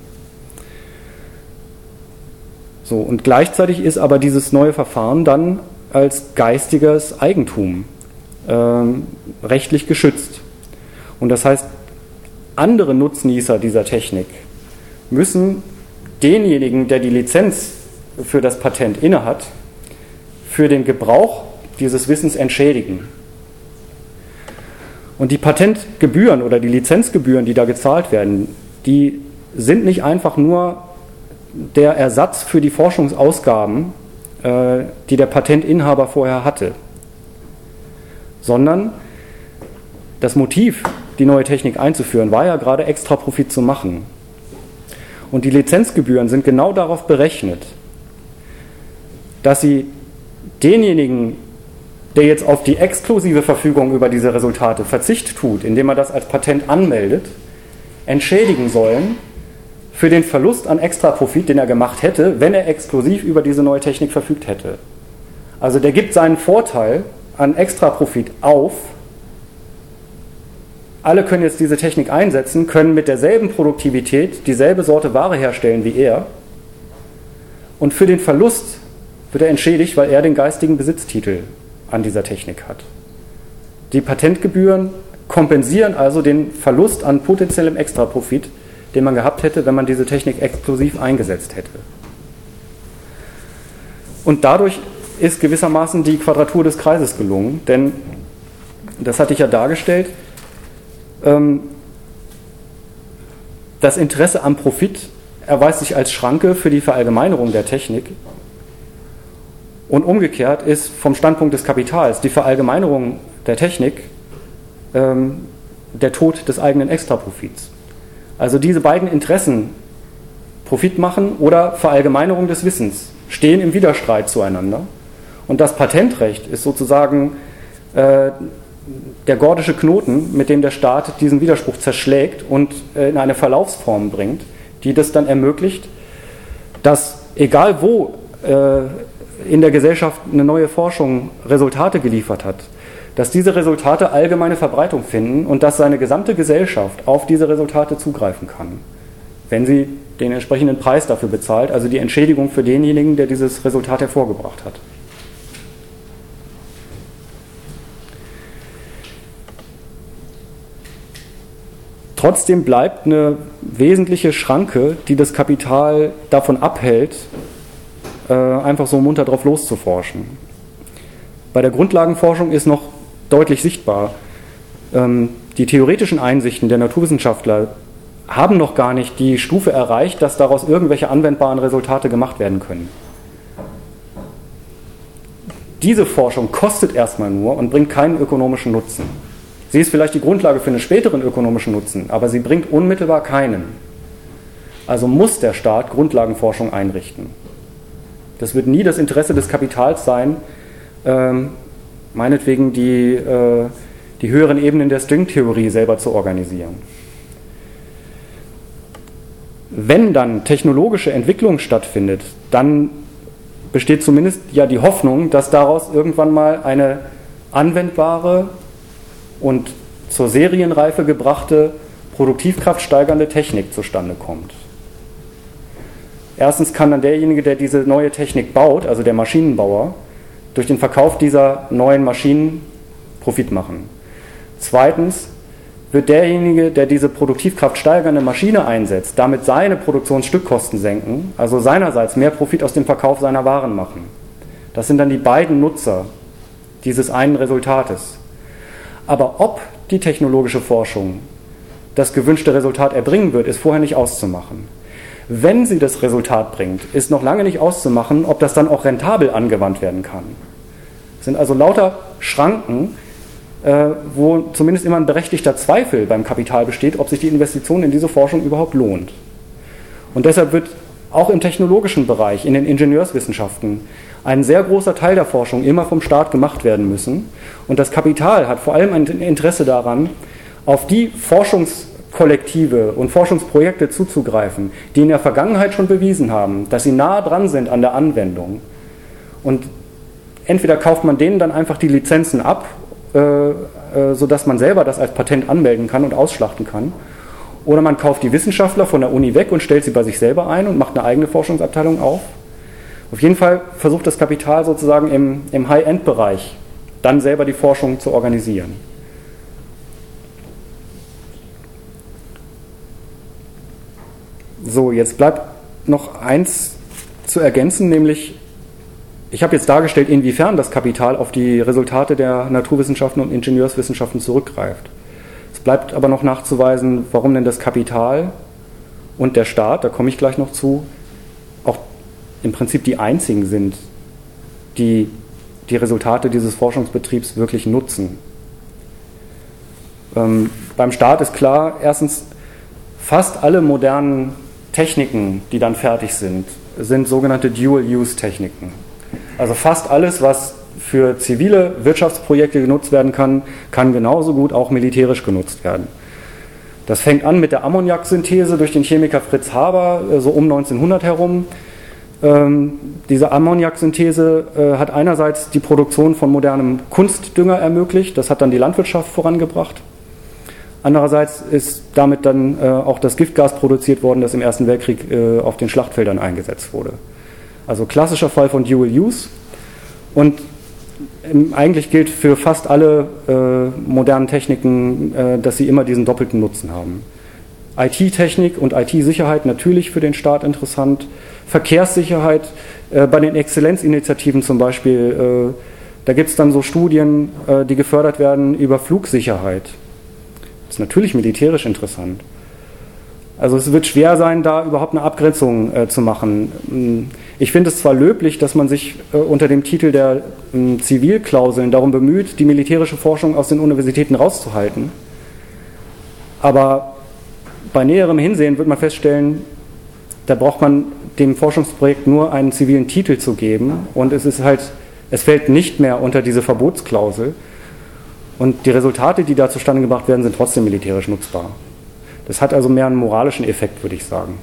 So, und gleichzeitig ist aber dieses neue Verfahren dann als geistiges Eigentum äh, rechtlich geschützt. Und das heißt, andere Nutznießer dieser Technik müssen denjenigen, der die Lizenz für das Patent innehat, für den Gebrauch dieses Wissens entschädigen. Und die Patentgebühren oder die Lizenzgebühren, die da gezahlt werden, die sind nicht einfach nur der Ersatz für die Forschungsausgaben, äh, die der Patentinhaber vorher hatte, sondern das Motiv, die neue Technik einzuführen, war ja gerade extra Profit zu machen. Und die Lizenzgebühren sind genau darauf berechnet, dass sie denjenigen, der jetzt auf die exklusive Verfügung über diese Resultate Verzicht tut, indem er das als Patent anmeldet, entschädigen sollen für den Verlust an Extraprofit, den er gemacht hätte, wenn er exklusiv über diese neue Technik verfügt hätte. Also der gibt seinen Vorteil an Extraprofit auf. Alle können jetzt diese Technik einsetzen, können mit derselben Produktivität dieselbe Sorte Ware herstellen wie er. Und für den Verlust wird er entschädigt, weil er den geistigen Besitztitel an dieser Technik hat. Die Patentgebühren kompensieren also den Verlust an potenziellem Extraprofit, den man gehabt hätte, wenn man diese Technik exklusiv eingesetzt hätte. Und dadurch ist gewissermaßen die Quadratur des Kreises gelungen, denn, das hatte ich ja dargestellt, das Interesse am Profit erweist sich als Schranke für die Verallgemeinerung der Technik und umgekehrt ist vom Standpunkt des Kapitals die Verallgemeinerung der Technik ähm, der Tod des eigenen Extraprofits. Also diese beiden Interessen, Profit machen oder Verallgemeinerung des Wissens, stehen im Widerstreit zueinander und das Patentrecht ist sozusagen äh, der gordische Knoten, mit dem der Staat diesen Widerspruch zerschlägt und in eine Verlaufsform bringt, die das dann ermöglicht, dass egal wo äh, in der Gesellschaft eine neue Forschung Resultate geliefert hat, dass diese Resultate allgemeine Verbreitung finden und dass seine gesamte Gesellschaft auf diese Resultate zugreifen kann, wenn sie den entsprechenden Preis dafür bezahlt, also die Entschädigung für denjenigen, der dieses Resultat hervorgebracht hat. Trotzdem bleibt eine wesentliche Schranke, die das Kapital davon abhält, äh, einfach so munter drauf loszuforschen. Bei der Grundlagenforschung ist noch deutlich sichtbar, ähm, die theoretischen Einsichten der Naturwissenschaftler haben noch gar nicht die Stufe erreicht, dass daraus irgendwelche anwendbaren Resultate gemacht werden können. Diese Forschung kostet erstmal nur und bringt keinen ökonomischen Nutzen. Sie ist vielleicht die Grundlage für einen späteren ökonomischen Nutzen, aber sie bringt unmittelbar keinen. Also muss der Staat Grundlagenforschung einrichten. Das wird nie das Interesse des Kapitals sein, ähm, meinetwegen die, äh, die höheren Ebenen der Stringtheorie selber zu organisieren. Wenn dann technologische Entwicklung stattfindet, dann besteht zumindest ja die Hoffnung, dass daraus irgendwann mal eine anwendbare und zur Serienreife gebrachte, produktivkraftsteigernde Technik zustande kommt. Erstens kann dann derjenige, der diese neue Technik baut, also der Maschinenbauer, durch den Verkauf dieser neuen Maschinen Profit machen. Zweitens wird derjenige, der diese Produktivkraft steigernde Maschine einsetzt, damit seine Produktionsstückkosten senken, also seinerseits mehr Profit aus dem Verkauf seiner Waren machen. Das sind dann die beiden Nutzer dieses einen Resultates. Aber ob die technologische Forschung das gewünschte Resultat erbringen wird, ist vorher nicht auszumachen. Wenn sie das Resultat bringt, ist noch lange nicht auszumachen, ob das dann auch rentabel angewandt werden kann. Es sind also lauter Schranken, äh, wo zumindest immer ein berechtigter Zweifel beim Kapital besteht, ob sich die Investition in diese Forschung überhaupt lohnt. Und deshalb wird auch im technologischen Bereich, in den Ingenieurswissenschaften, ein sehr großer Teil der Forschung immer vom Staat gemacht werden müssen. Und das Kapital hat vor allem ein Interesse daran, auf die Forschungskollektive und Forschungsprojekte zuzugreifen, die in der Vergangenheit schon bewiesen haben, dass sie nah dran sind an der Anwendung. Und entweder kauft man denen dann einfach die Lizenzen ab, äh, äh, sodass man selber das als Patent anmelden kann und ausschlachten kann, oder man kauft die Wissenschaftler von der Uni weg und stellt sie bei sich selber ein und macht eine eigene Forschungsabteilung auf. Auf jeden Fall versucht das Kapital sozusagen im, im High-End-Bereich dann selber die Forschung zu organisieren. So, jetzt bleibt noch eins zu ergänzen, nämlich ich habe jetzt dargestellt, inwiefern das Kapital auf die Resultate der Naturwissenschaften und Ingenieurswissenschaften zurückgreift. Es bleibt aber noch nachzuweisen, warum denn das Kapital und der Staat, da komme ich gleich noch zu, auch im Prinzip die einzigen sind, die die Resultate dieses Forschungsbetriebs wirklich nutzen. Ähm, beim Staat ist klar, erstens, fast alle modernen Techniken, die dann fertig sind, sind sogenannte Dual-Use-Techniken. Also fast alles, was für zivile Wirtschaftsprojekte genutzt werden kann, kann genauso gut auch militärisch genutzt werden. Das fängt an mit der Ammoniaksynthese durch den Chemiker Fritz Haber, so um neunzehnhundert herum. Ähm, diese Ammoniaksynthese äh, hat einerseits die Produktion von modernem Kunstdünger ermöglicht, das hat dann die Landwirtschaft vorangebracht. Andererseits ist damit dann äh, auch das Giftgas produziert worden, das im Ersten Weltkrieg äh, auf den Schlachtfeldern eingesetzt wurde. Also klassischer Fall von Dual Use. Und ähm, eigentlich gilt für fast alle äh, modernen Techniken, äh, dass sie immer diesen doppelten Nutzen haben. I T-Technik und I T-Sicherheit natürlich für den Staat interessant. Verkehrssicherheit, äh, bei den Exzellenzinitiativen zum Beispiel, äh, da gibt es dann so Studien, äh, die gefördert werden über Flugsicherheit. Das ist natürlich militärisch interessant. Also es wird schwer sein, da überhaupt eine Abgrenzung äh, zu machen. Ich finde es zwar löblich, dass man sich äh, unter dem Titel der äh, Zivilklauseln darum bemüht, die militärische Forschung aus den Universitäten rauszuhalten, aber bei näherem Hinsehen wird man feststellen, da braucht man dem Forschungsprojekt nur einen zivilen Titel zu geben und es ist halt, es fällt nicht mehr unter diese Verbotsklausel und die Resultate, die da zustande gebracht werden, sind trotzdem militärisch nutzbar. Das hat also mehr einen moralischen Effekt, würde ich sagen.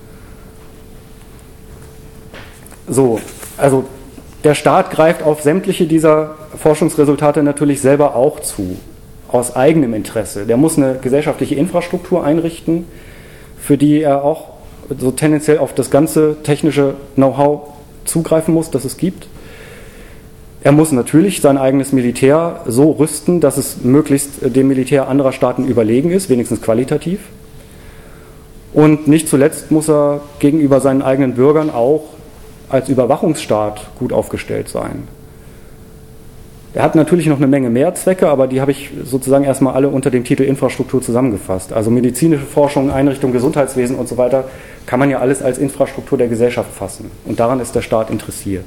So, also der Staat greift auf sämtliche dieser Forschungsresultate natürlich selber auch zu, aus eigenem Interesse. Der muss eine gesellschaftliche Infrastruktur einrichten, für die er auch so tendenziell auf das ganze technische Know-how zugreifen muss, das es gibt. Er muss natürlich sein eigenes Militär so rüsten, dass es möglichst dem Militär anderer Staaten überlegen ist, wenigstens qualitativ. Und nicht zuletzt muss er gegenüber seinen eigenen Bürgern auch als Überwachungsstaat gut aufgestellt sein. Er hat natürlich noch eine Menge mehr Zwecke, aber die habe ich sozusagen erstmal alle unter dem Titel Infrastruktur zusammengefasst. Also medizinische Forschung, Einrichtung, Gesundheitswesen und so weiter kann man ja alles als Infrastruktur der Gesellschaft fassen. Und daran ist der Staat interessiert.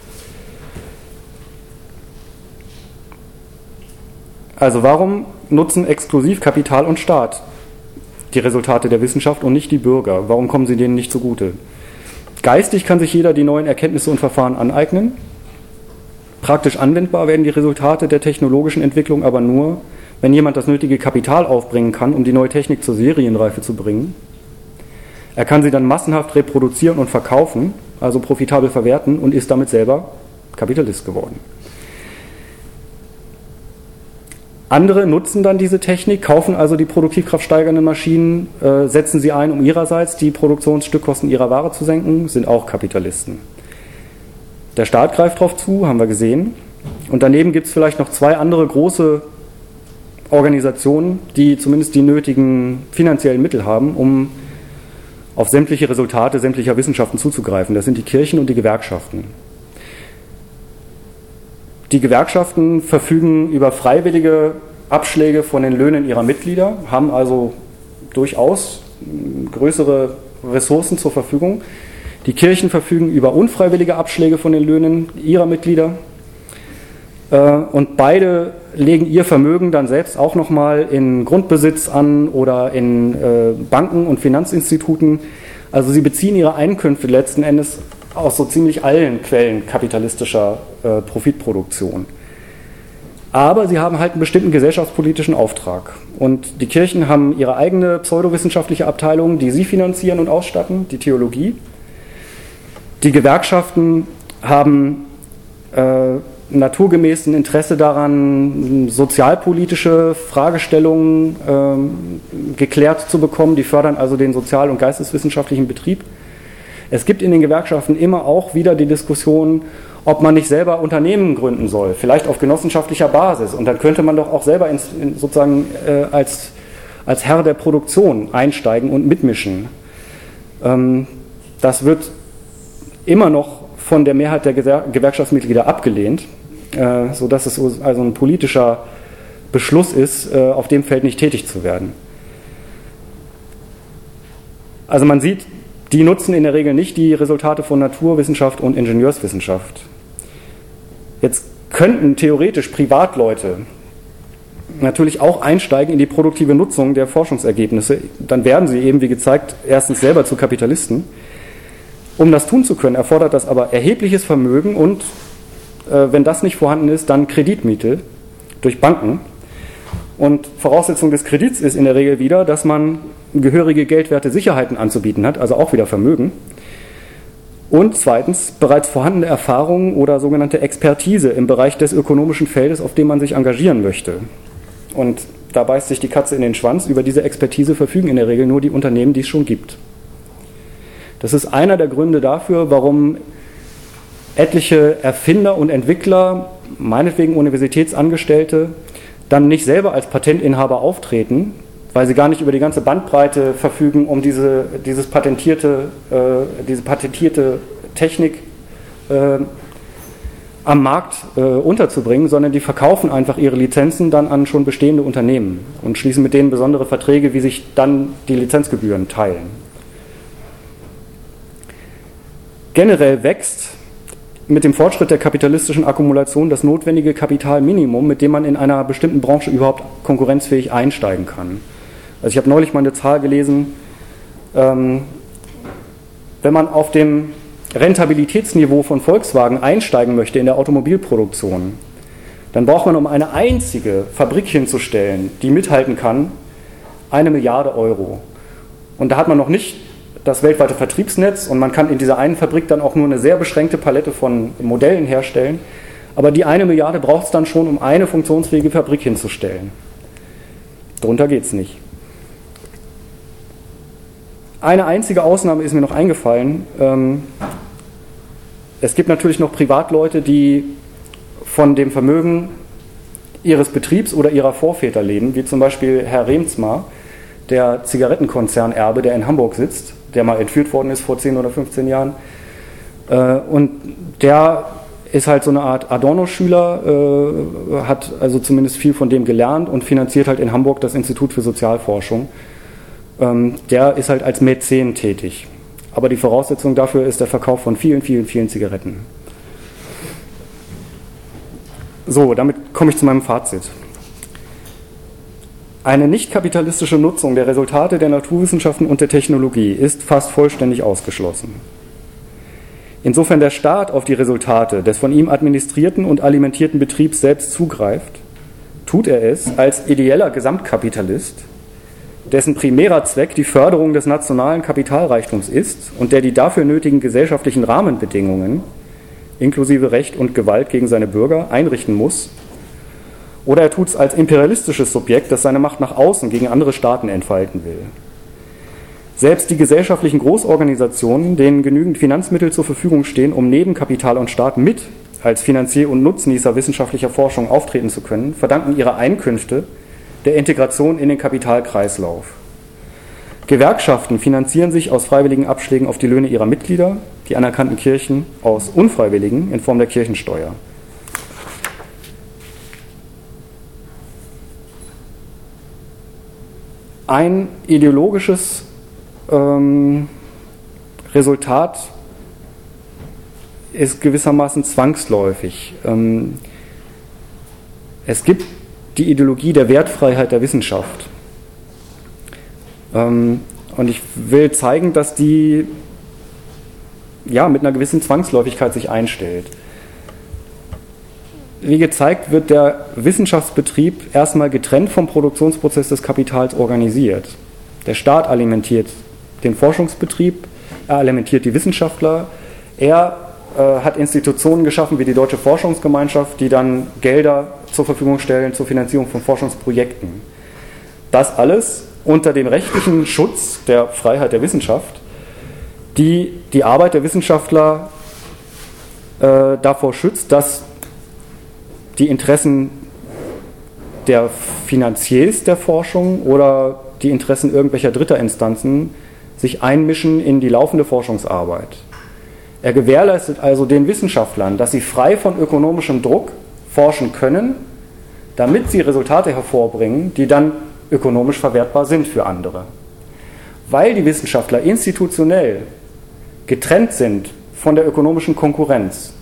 Also warum nutzen exklusiv Kapital und Staat die Resultate der Wissenschaft und nicht die Bürger? Warum kommen sie denen nicht zugute? Geistig kann sich jeder die neuen Erkenntnisse und Verfahren aneignen. Praktisch anwendbar werden die Resultate der technologischen Entwicklung aber nur, wenn jemand das nötige Kapital aufbringen kann, um die neue Technik zur Serienreife zu bringen. Er kann sie dann massenhaft reproduzieren und verkaufen, also profitabel verwerten und ist damit selber Kapitalist geworden. Andere nutzen dann diese Technik, kaufen also die Produktivkraft steigernden Maschinen, äh, setzen sie ein, um ihrerseits die Produktionsstückkosten ihrer Ware zu senken, sind auch Kapitalisten. Der Staat greift darauf zu, haben wir gesehen. Und daneben gibt es vielleicht noch zwei andere große Organisationen, die zumindest die nötigen finanziellen Mittel haben, um auf sämtliche Resultate sämtlicher Wissenschaften zuzugreifen. Das sind die Kirchen und die Gewerkschaften. Die Gewerkschaften verfügen über freiwillige Abschläge von den Löhnen ihrer Mitglieder, haben also durchaus größere Ressourcen zur Verfügung. Die Kirchen verfügen über unfreiwillige Abschläge von den Löhnen ihrer Mitglieder. Und beide legen ihr Vermögen dann selbst auch nochmal in Grundbesitz an oder in Banken und Finanzinstituten. Also sie beziehen ihre Einkünfte letzten Endes aus so ziemlich allen Quellen kapitalistischer Profitproduktion. Aber sie haben halt einen bestimmten gesellschaftspolitischen Auftrag. Und die Kirchen haben ihre eigene pseudowissenschaftliche Abteilung, die sie finanzieren und ausstatten, die Theologie. Die Gewerkschaften haben äh, naturgemäß ein Interesse daran, sozialpolitische Fragestellungen äh, geklärt zu bekommen. Die fördern also den sozial- und geisteswissenschaftlichen Betrieb. Es gibt in den Gewerkschaften immer auch wieder die Diskussion, ob man nicht selber Unternehmen gründen soll, vielleicht auf genossenschaftlicher Basis. Und dann könnte man doch auch selber ins, in, sozusagen äh, als, als Herr der Produktion einsteigen und mitmischen. Ähm, das wird immer noch von der Mehrheit der Gewerkschaftsmitglieder abgelehnt, äh, sodass es also ein politischer Beschluss ist, äh, auf dem Feld nicht tätig zu werden. Also man sieht, die nutzen in der Regel nicht die Resultate von Naturwissenschaft und Ingenieurswissenschaft. Jetzt könnten theoretisch Privatleute natürlich auch einsteigen in die produktive Nutzung der Forschungsergebnisse. Dann werden sie eben, wie gezeigt, erstens selber zu Kapitalisten. Um das tun zu können, erfordert das aber erhebliches Vermögen und, äh, wenn das nicht vorhanden ist, dann Kreditmittel durch Banken. Und Voraussetzung des Kredits ist in der Regel wieder, dass man gehörige geldwerte Sicherheiten anzubieten hat, also auch wieder Vermögen. Und zweitens bereits vorhandene Erfahrungen oder sogenannte Expertise im Bereich des ökonomischen Feldes, auf dem man sich engagieren möchte. Und da beißt sich die Katze in den Schwanz. Über diese Expertise verfügen in der Regel nur die Unternehmen, die es schon gibt. Das ist einer der Gründe dafür, warum etliche Erfinder und Entwickler, meinetwegen Universitätsangestellte, dann nicht selber als Patentinhaber auftreten, weil sie gar nicht über die ganze Bandbreite verfügen, um diese, dieses patentierte, äh, diese patentierte Technik äh, am Markt äh, unterzubringen, sondern die verkaufen einfach ihre Lizenzen dann an schon bestehende Unternehmen und schließen mit denen besondere Verträge, wie sich dann die Lizenzgebühren teilen. Generell wächst mit dem Fortschritt der kapitalistischen Akkumulation das notwendige Kapitalminimum, mit dem man in einer bestimmten Branche überhaupt konkurrenzfähig einsteigen kann. Also ich habe neulich mal eine Zahl gelesen, ähm, wenn man auf dem Rentabilitätsniveau von Volkswagen einsteigen möchte in der Automobilproduktion, dann braucht man, um eine einzige Fabrik hinzustellen, die mithalten kann, eine Milliarde Euro. Und da hat man noch nicht das weltweite Vertriebsnetz und man kann in dieser einen Fabrik dann auch nur eine sehr beschränkte Palette von Modellen herstellen. Aber die eine Milliarde braucht es dann schon, um eine funktionsfähige Fabrik hinzustellen. Drunter geht es nicht. Eine einzige Ausnahme ist mir noch eingefallen. Es gibt natürlich noch Privatleute, die von dem Vermögen ihres Betriebs oder ihrer Vorväter leben, wie zum Beispiel Herr Reemtsma, der Zigarettenkonzernerbe, der in Hamburg sitzt, der mal entführt worden ist vor zehn oder fünfzehn Jahren. Und der ist halt so eine Art Adorno-Schüler, hat also zumindest viel von dem gelernt und finanziert halt in Hamburg das Institut für Sozialforschung. Der ist halt als Mäzen tätig. Aber die Voraussetzung dafür ist der Verkauf von vielen, vielen, vielen Zigaretten. So, damit komme ich zu meinem Fazit. Eine nicht kapitalistische Nutzung der Resultate der Naturwissenschaften und der Technologie ist fast vollständig ausgeschlossen. Insofern der Staat auf die Resultate des von ihm administrierten und alimentierten Betriebs selbst zugreift, tut er es als ideeller Gesamtkapitalist, dessen primärer Zweck die Förderung des nationalen Kapitalreichtums ist und der die dafür nötigen gesellschaftlichen Rahmenbedingungen, inklusive Recht und Gewalt gegen seine Bürger, einrichten muss, oder er tut es als imperialistisches Subjekt, das seine Macht nach außen gegen andere Staaten entfalten will. Selbst die gesellschaftlichen Großorganisationen, denen genügend Finanzmittel zur Verfügung stehen, um neben Kapital und Staat mit als Finanzier und Nutznießer wissenschaftlicher Forschung auftreten zu können, verdanken ihre Einkünfte der Integration in den Kapitalkreislauf. Gewerkschaften finanzieren sich aus freiwilligen Abschlägen auf die Löhne ihrer Mitglieder, die anerkannten Kirchen aus unfreiwilligen in Form der Kirchensteuer. Ein ideologisches ähm, Resultat ist gewissermaßen zwangsläufig. Ähm, es gibt die Ideologie der Wertfreiheit der Wissenschaft. Ähm, und ich will zeigen, dass die ja, mit einer gewissen Zwangsläufigkeit sich einstellt. Wie gezeigt, wird der Wissenschaftsbetrieb erstmal getrennt vom Produktionsprozess des Kapitals organisiert. Der Staat alimentiert den Forschungsbetrieb, er alimentiert die Wissenschaftler, er äh, hat Institutionen geschaffen wie die Deutsche Forschungsgemeinschaft, die dann Gelder zur Verfügung stellen zur Finanzierung von Forschungsprojekten. Das alles unter dem rechtlichen Schutz der Freiheit der Wissenschaft, die die Arbeit der Wissenschaftler äh, davor schützt, dass die Interessen der Finanziers der Forschung oder die Interessen irgendwelcher dritter Instanzen sich einmischen in die laufende Forschungsarbeit. Er gewährleistet also den Wissenschaftlern, dass sie frei von ökonomischem Druck forschen können, damit sie Resultate hervorbringen, die dann ökonomisch verwertbar sind für andere. Weil die Wissenschaftler institutionell getrennt sind von der ökonomischen Konkurrenz,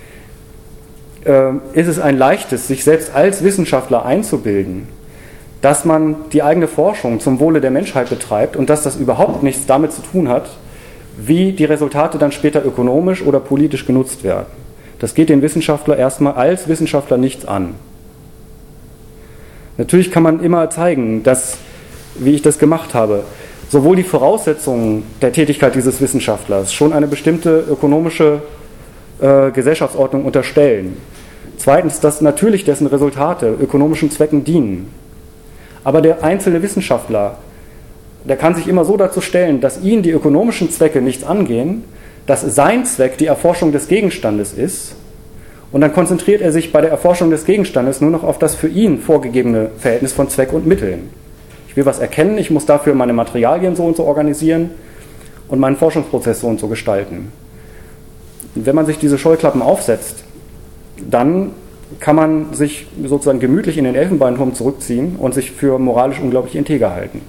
ist es ein leichtes, sich selbst als Wissenschaftler einzubilden, dass man die eigene Forschung zum Wohle der Menschheit betreibt und dass das überhaupt nichts damit zu tun hat, wie die Resultate dann später ökonomisch oder politisch genutzt werden. Das geht den Wissenschaftler erstmal als Wissenschaftler nichts an. Natürlich kann man immer zeigen, dass, wie ich das gemacht habe, sowohl die Voraussetzungen der Tätigkeit dieses Wissenschaftlers schon eine bestimmte ökonomische äh, Gesellschaftsordnung unterstellen. Zweitens, dass natürlich dessen Resultate ökonomischen Zwecken dienen. Aber der einzelne Wissenschaftler, der kann sich immer so dazu stellen, dass ihn die ökonomischen Zwecke nichts angehen, dass sein Zweck die Erforschung des Gegenstandes ist, und dann konzentriert er sich bei der Erforschung des Gegenstandes nur noch auf das für ihn vorgegebene Verhältnis von Zweck und Mitteln. Ich will was erkennen, ich muss dafür meine Materialien so und so organisieren und meinen Forschungsprozess so und so gestalten. Und wenn man sich diese Scheuklappen aufsetzt, dann kann man sich sozusagen gemütlich in den Elfenbeinturm zurückziehen und sich für moralisch unglaublich integer halten.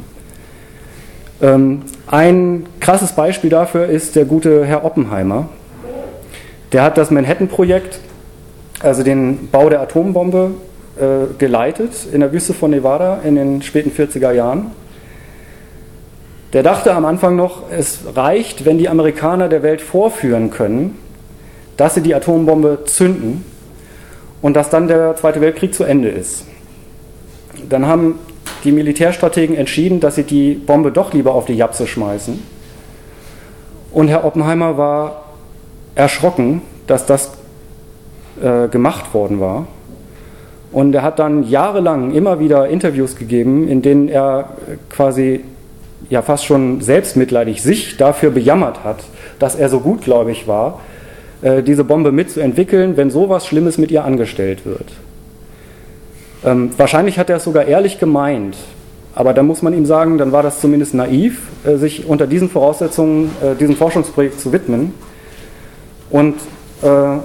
Ähm, ein krasses Beispiel dafür ist der gute Herr Oppenheimer. Der hat das Manhattan-Projekt, also den Bau der Atombombe, äh, geleitet in der Wüste von Nevada in den späten vierziger Jahren. Der dachte am Anfang noch, es reicht, wenn die Amerikaner der Welt vorführen können, dass sie die Atombombe zünden und dass dann der Zweite Weltkrieg zu Ende ist. Dann haben die Militärstrategen entschieden, dass sie die Bombe doch lieber auf die Japse schmeißen. Und Herr Oppenheimer war erschrocken, dass das äh, gemacht worden war. Und er hat dann jahrelang immer wieder Interviews gegeben, in denen er quasi ja fast schon selbstmitleidig sich dafür bejammert hat, dass er so gutgläubig war, äh, diese Bombe mitzuentwickeln, wenn sowas Schlimmes mit ihr angestellt wird. Ähm, wahrscheinlich hat er es sogar ehrlich gemeint, aber da muss man ihm sagen, dann war das zumindest naiv, äh, sich unter diesen Voraussetzungen äh, diesem Forschungsprojekt zu widmen. Und äh,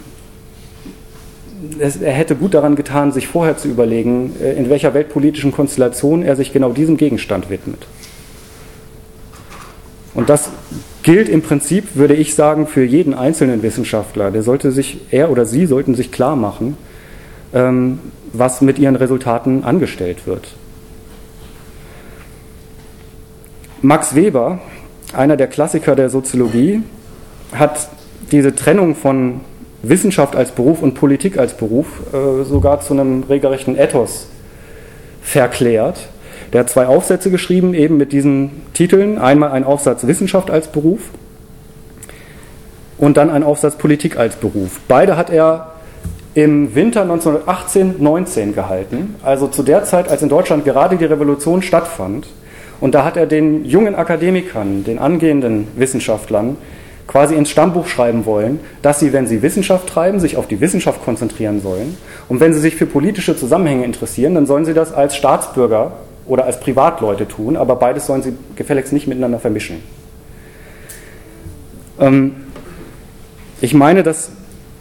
es, er hätte gut daran getan, sich vorher zu überlegen, äh, in welcher weltpolitischen Konstellation er sich genau diesem Gegenstand widmet. Und das gilt im Prinzip, würde ich sagen, für jeden einzelnen Wissenschaftler. Der sollte sich, er oder sie sollten sich klar machen, ähm, was mit ihren Resultaten angestellt wird. Max Weber, einer der Klassiker der Soziologie, hat diese Trennung von Wissenschaft als Beruf und Politik als Beruf äh, sogar zu einem regelrechten Ethos verklärt. Der hat zwei Aufsätze geschrieben, eben mit diesen Titeln. Einmal ein Aufsatz Wissenschaft als Beruf und dann ein Aufsatz Politik als Beruf. Beide hat er im Winter neunzehnhundertachtzehn neunzehn gehalten, also zu der Zeit, als in Deutschland gerade die Revolution stattfand. Und da hat er den jungen Akademikern, den angehenden Wissenschaftlern, quasi ins Stammbuch schreiben wollen, dass sie, wenn sie Wissenschaft treiben, sich auf die Wissenschaft konzentrieren sollen. Und wenn sie sich für politische Zusammenhänge interessieren, dann sollen sie das als Staatsbürger oder als Privatleute tun, aber beides sollen sie gefälligst nicht miteinander vermischen. Ähm, ich meine, dass,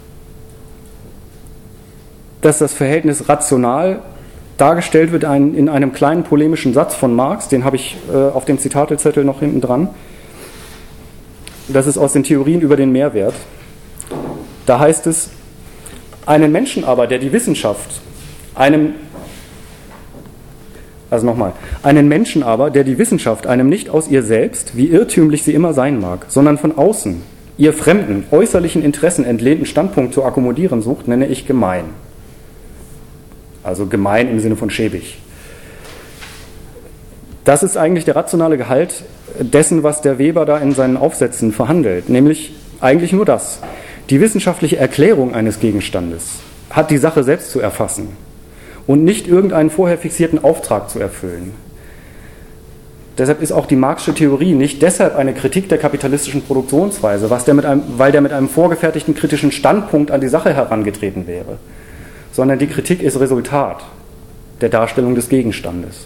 dass das Verhältnis rational dargestellt wird ein, in einem kleinen polemischen Satz von Marx, den habe ich äh, auf dem Zitatezettel noch hinten dran. Das ist aus den Theorien über den Mehrwert. Da heißt es, einen Menschen aber, der die Wissenschaft einem, also nochmal, einen Menschen aber, der die Wissenschaft einem nicht aus ihr selbst, wie irrtümlich sie immer sein mag, sondern von außen, ihr fremden, äußerlichen Interessen entlehnten Standpunkt zu akkommodieren sucht, nenne ich gemein. Also gemein im Sinne von schäbig. Das ist eigentlich der rationale Gehalt dessen, was der Weber da in seinen Aufsätzen verhandelt, nämlich eigentlich nur das. Die wissenschaftliche Erklärung eines Gegenstandes hat die Sache selbst zu erfassen und nicht irgendeinen vorher fixierten Auftrag zu erfüllen. Deshalb ist auch die Marxische Theorie nicht deshalb eine Kritik der kapitalistischen Produktionsweise, was der mit einem, weil der mit einem vorgefertigten kritischen Standpunkt an die Sache herangetreten wäre, sondern die Kritik ist Resultat der Darstellung des Gegenstandes.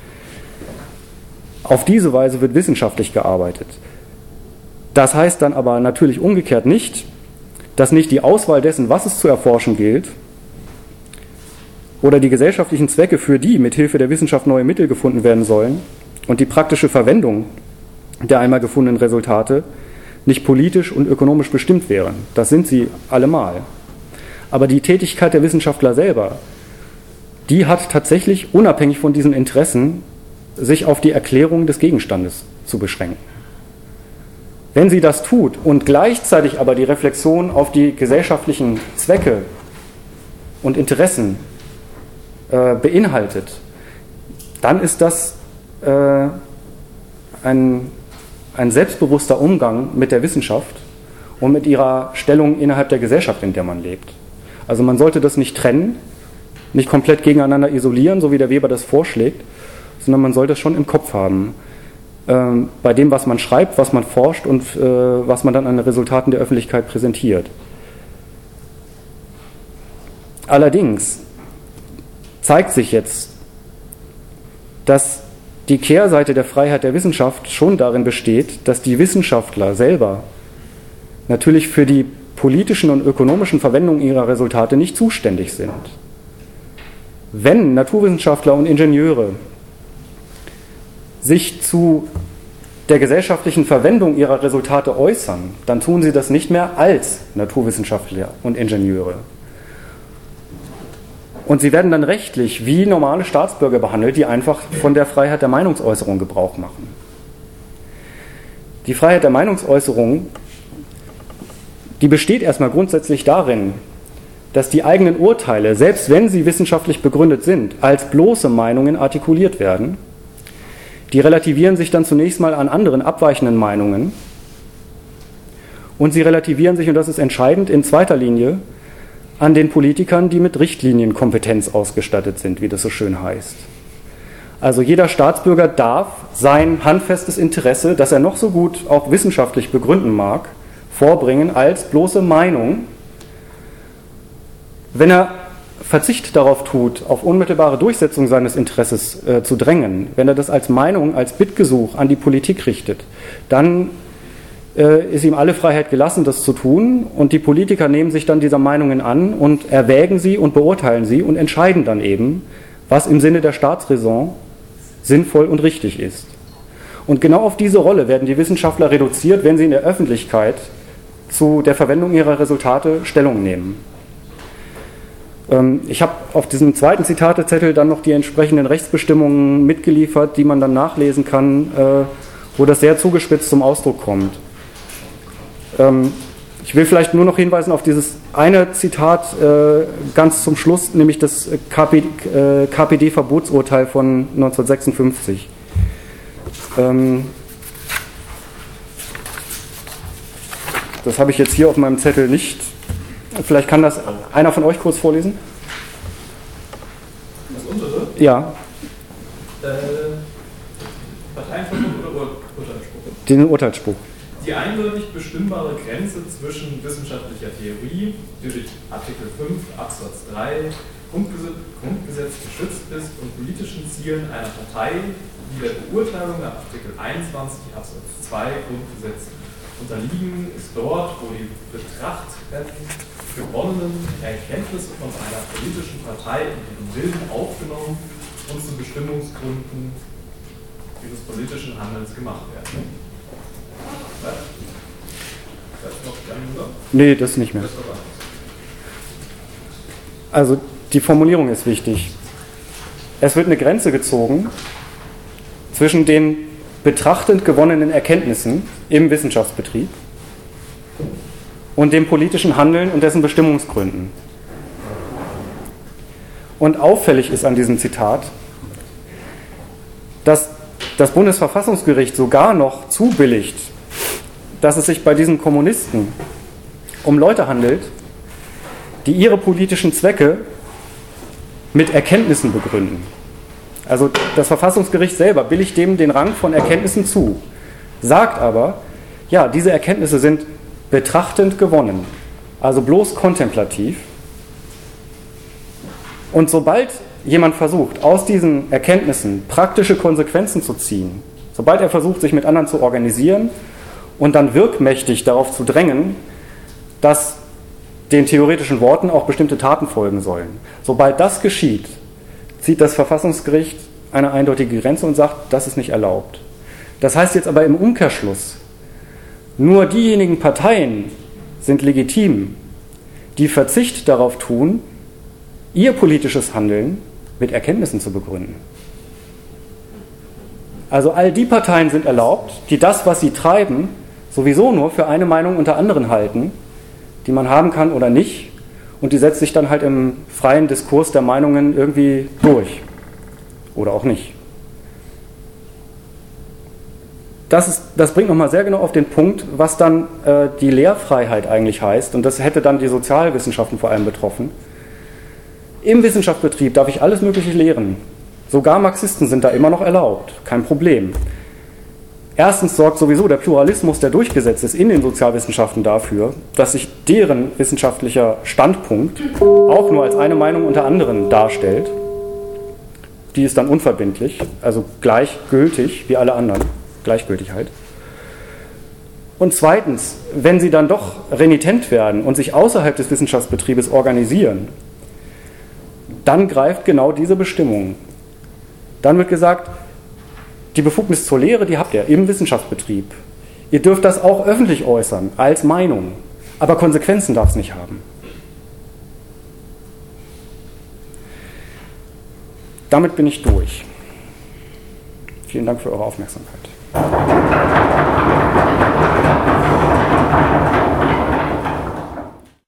Auf diese Weise wird wissenschaftlich gearbeitet. Das heißt dann aber natürlich umgekehrt nicht, dass nicht die Auswahl dessen, was es zu erforschen gilt, oder die gesellschaftlichen Zwecke, für die mit Hilfe der Wissenschaft neue Mittel gefunden werden sollen, und die praktische Verwendung der einmal gefundenen Resultate nicht politisch und ökonomisch bestimmt wären. Das sind sie allemal. Aber die Tätigkeit der Wissenschaftler selber, die hat tatsächlich unabhängig von diesen Interessen sich auf die Erklärung des Gegenstandes zu beschränken. Wenn sie das tut und gleichzeitig aber die Reflexion auf die gesellschaftlichen Zwecke und Interessen äh, beinhaltet, dann ist das äh, ein, ein selbstbewusster Umgang mit der Wissenschaft und mit ihrer Stellung innerhalb der Gesellschaft, in der man lebt. Also man sollte das nicht trennen, nicht komplett gegeneinander isolieren, so wie der Weber das vorschlägt, sondern man sollte es schon im Kopf haben, ähm, bei dem, was man schreibt, was man forscht und äh, was man dann an Resultaten der Öffentlichkeit präsentiert. Allerdings zeigt sich jetzt, dass die Kehrseite der Freiheit der Wissenschaft schon darin besteht, dass die Wissenschaftler selber natürlich für die politischen und ökonomischen Verwendungen ihrer Resultate nicht zuständig sind. Wenn Naturwissenschaftler und Ingenieure sich zu der gesellschaftlichen Verwendung ihrer Resultate äußern, dann tun sie das nicht mehr als Naturwissenschaftler und Ingenieure. Und sie werden dann rechtlich wie normale Staatsbürger behandelt, die einfach von der Freiheit der Meinungsäußerung Gebrauch machen. Die Freiheit der Meinungsäußerung, die besteht erstmal grundsätzlich darin, dass die eigenen Urteile, selbst wenn sie wissenschaftlich begründet sind, als bloße Meinungen artikuliert werden. Die relativieren sich dann zunächst mal an anderen abweichenden Meinungen und sie relativieren sich, und das ist entscheidend, in zweiter Linie an den Politikern, die mit Richtlinienkompetenz ausgestattet sind, wie das so schön heißt. Also jeder Staatsbürger darf sein handfestes Interesse, das er noch so gut auch wissenschaftlich begründen mag, vorbringen als bloße Meinung. Wenn er Verzicht darauf tut, auf unmittelbare Durchsetzung seines Interesses äh, zu drängen, wenn er das als Meinung, als Bittgesuch an die Politik richtet, dann äh, ist ihm alle Freiheit gelassen, das zu tun, und die Politiker nehmen sich dann dieser Meinungen an und erwägen sie und beurteilen sie und entscheiden dann eben, was im Sinne der Staatsräson sinnvoll und richtig ist. Und genau auf diese Rolle werden die Wissenschaftler reduziert, wenn sie in der Öffentlichkeit zu der Verwendung ihrer Resultate Stellung nehmen. Ich habe auf diesem zweiten Zitatezettel dann noch die entsprechenden Rechtsbestimmungen mitgeliefert, die man dann nachlesen kann, wo das sehr zugespitzt zum Ausdruck kommt. Ich will vielleicht nur noch hinweisen auf dieses eine Zitat ganz zum Schluss, nämlich das K P D-Verbotsurteil von neunzehnhundertsechsundfünfzig. Das habe ich jetzt hier auf meinem Zettel nicht. Vielleicht kann das einer von euch kurz vorlesen? Das untere? Ja. Äh, Parteienverbot oder Ur Urteilsspruch? Den Urteilsspruch. Die eindeutig bestimmbare Grenze zwischen wissenschaftlicher Theorie, die durch Artikel fünf Absatz drei Grundgesetz geschützt ist, und politischen Zielen einer Partei, die der Beurteilung nach Artikel einundzwanzig Absatz zwei Grundgesetz unterliegen, ist dort, wo die Betracht gewonnenen Erkenntnisse von einer politischen Partei in ihren Willen aufgenommen und zu Bestimmungsgründen ihres politischen Handelns gemacht werden. Das ist noch gerne, oder? Nee, das nicht mehr. Also die Formulierung ist wichtig. Es wird eine Grenze gezogen zwischen den betrachtend gewonnenen Erkenntnissen im Wissenschaftsbetrieb und dem politischen Handeln und dessen Bestimmungsgründen. Und auffällig ist an diesem Zitat, dass das Bundesverfassungsgericht sogar noch zubilligt, dass es sich bei diesen Kommunisten um Leute handelt, die ihre politischen Zwecke mit Erkenntnissen begründen. Also das Verfassungsgericht selber billigt dem den Rang von Erkenntnissen zu, sagt aber, ja, diese Erkenntnisse sind betrachtend gewonnen, also bloß kontemplativ. Und sobald jemand versucht, aus diesen Erkenntnissen praktische Konsequenzen zu ziehen, sobald er versucht, sich mit anderen zu organisieren und dann wirkmächtig darauf zu drängen, dass den theoretischen Worten auch bestimmte Taten folgen sollen, sobald das geschieht, zieht das Verfassungsgericht eine eindeutige Grenze und sagt, das ist nicht erlaubt. Das heißt jetzt aber im Umkehrschluss, nur diejenigen Parteien sind legitim, die Verzicht darauf tun, ihr politisches Handeln mit Erkenntnissen zu begründen. Also all die Parteien sind erlaubt, die das, was sie treiben, sowieso nur für eine Meinung unter anderen halten, die man haben kann oder nicht, und die setzt sich dann halt im freien Diskurs der Meinungen irgendwie durch. Oder auch nicht. Das, ist, das bringt nochmal sehr genau auf den Punkt, was dann äh, die Lehrfreiheit eigentlich heißt, und das hätte dann die Sozialwissenschaften vor allem betroffen. Im Wissenschaftsbetrieb darf ich alles Mögliche lehren. Sogar Marxisten sind da immer noch erlaubt, kein Problem. Erstens sorgt sowieso der Pluralismus, der durchgesetzt ist in den Sozialwissenschaften, dafür, dass sich deren wissenschaftlicher Standpunkt auch nur als eine Meinung unter anderen darstellt. Die ist dann unverbindlich, also gleichgültig wie alle anderen. Gleichgültigkeit. Und zweitens, wenn sie dann doch renitent werden und sich außerhalb des Wissenschaftsbetriebes organisieren, dann greift genau diese Bestimmung. Dann wird gesagt, die Befugnis zur Lehre, die habt ihr im Wissenschaftsbetrieb. Ihr dürft das auch öffentlich äußern, als Meinung, aber Konsequenzen darf es nicht haben. Damit bin ich durch. Vielen Dank für eure Aufmerksamkeit.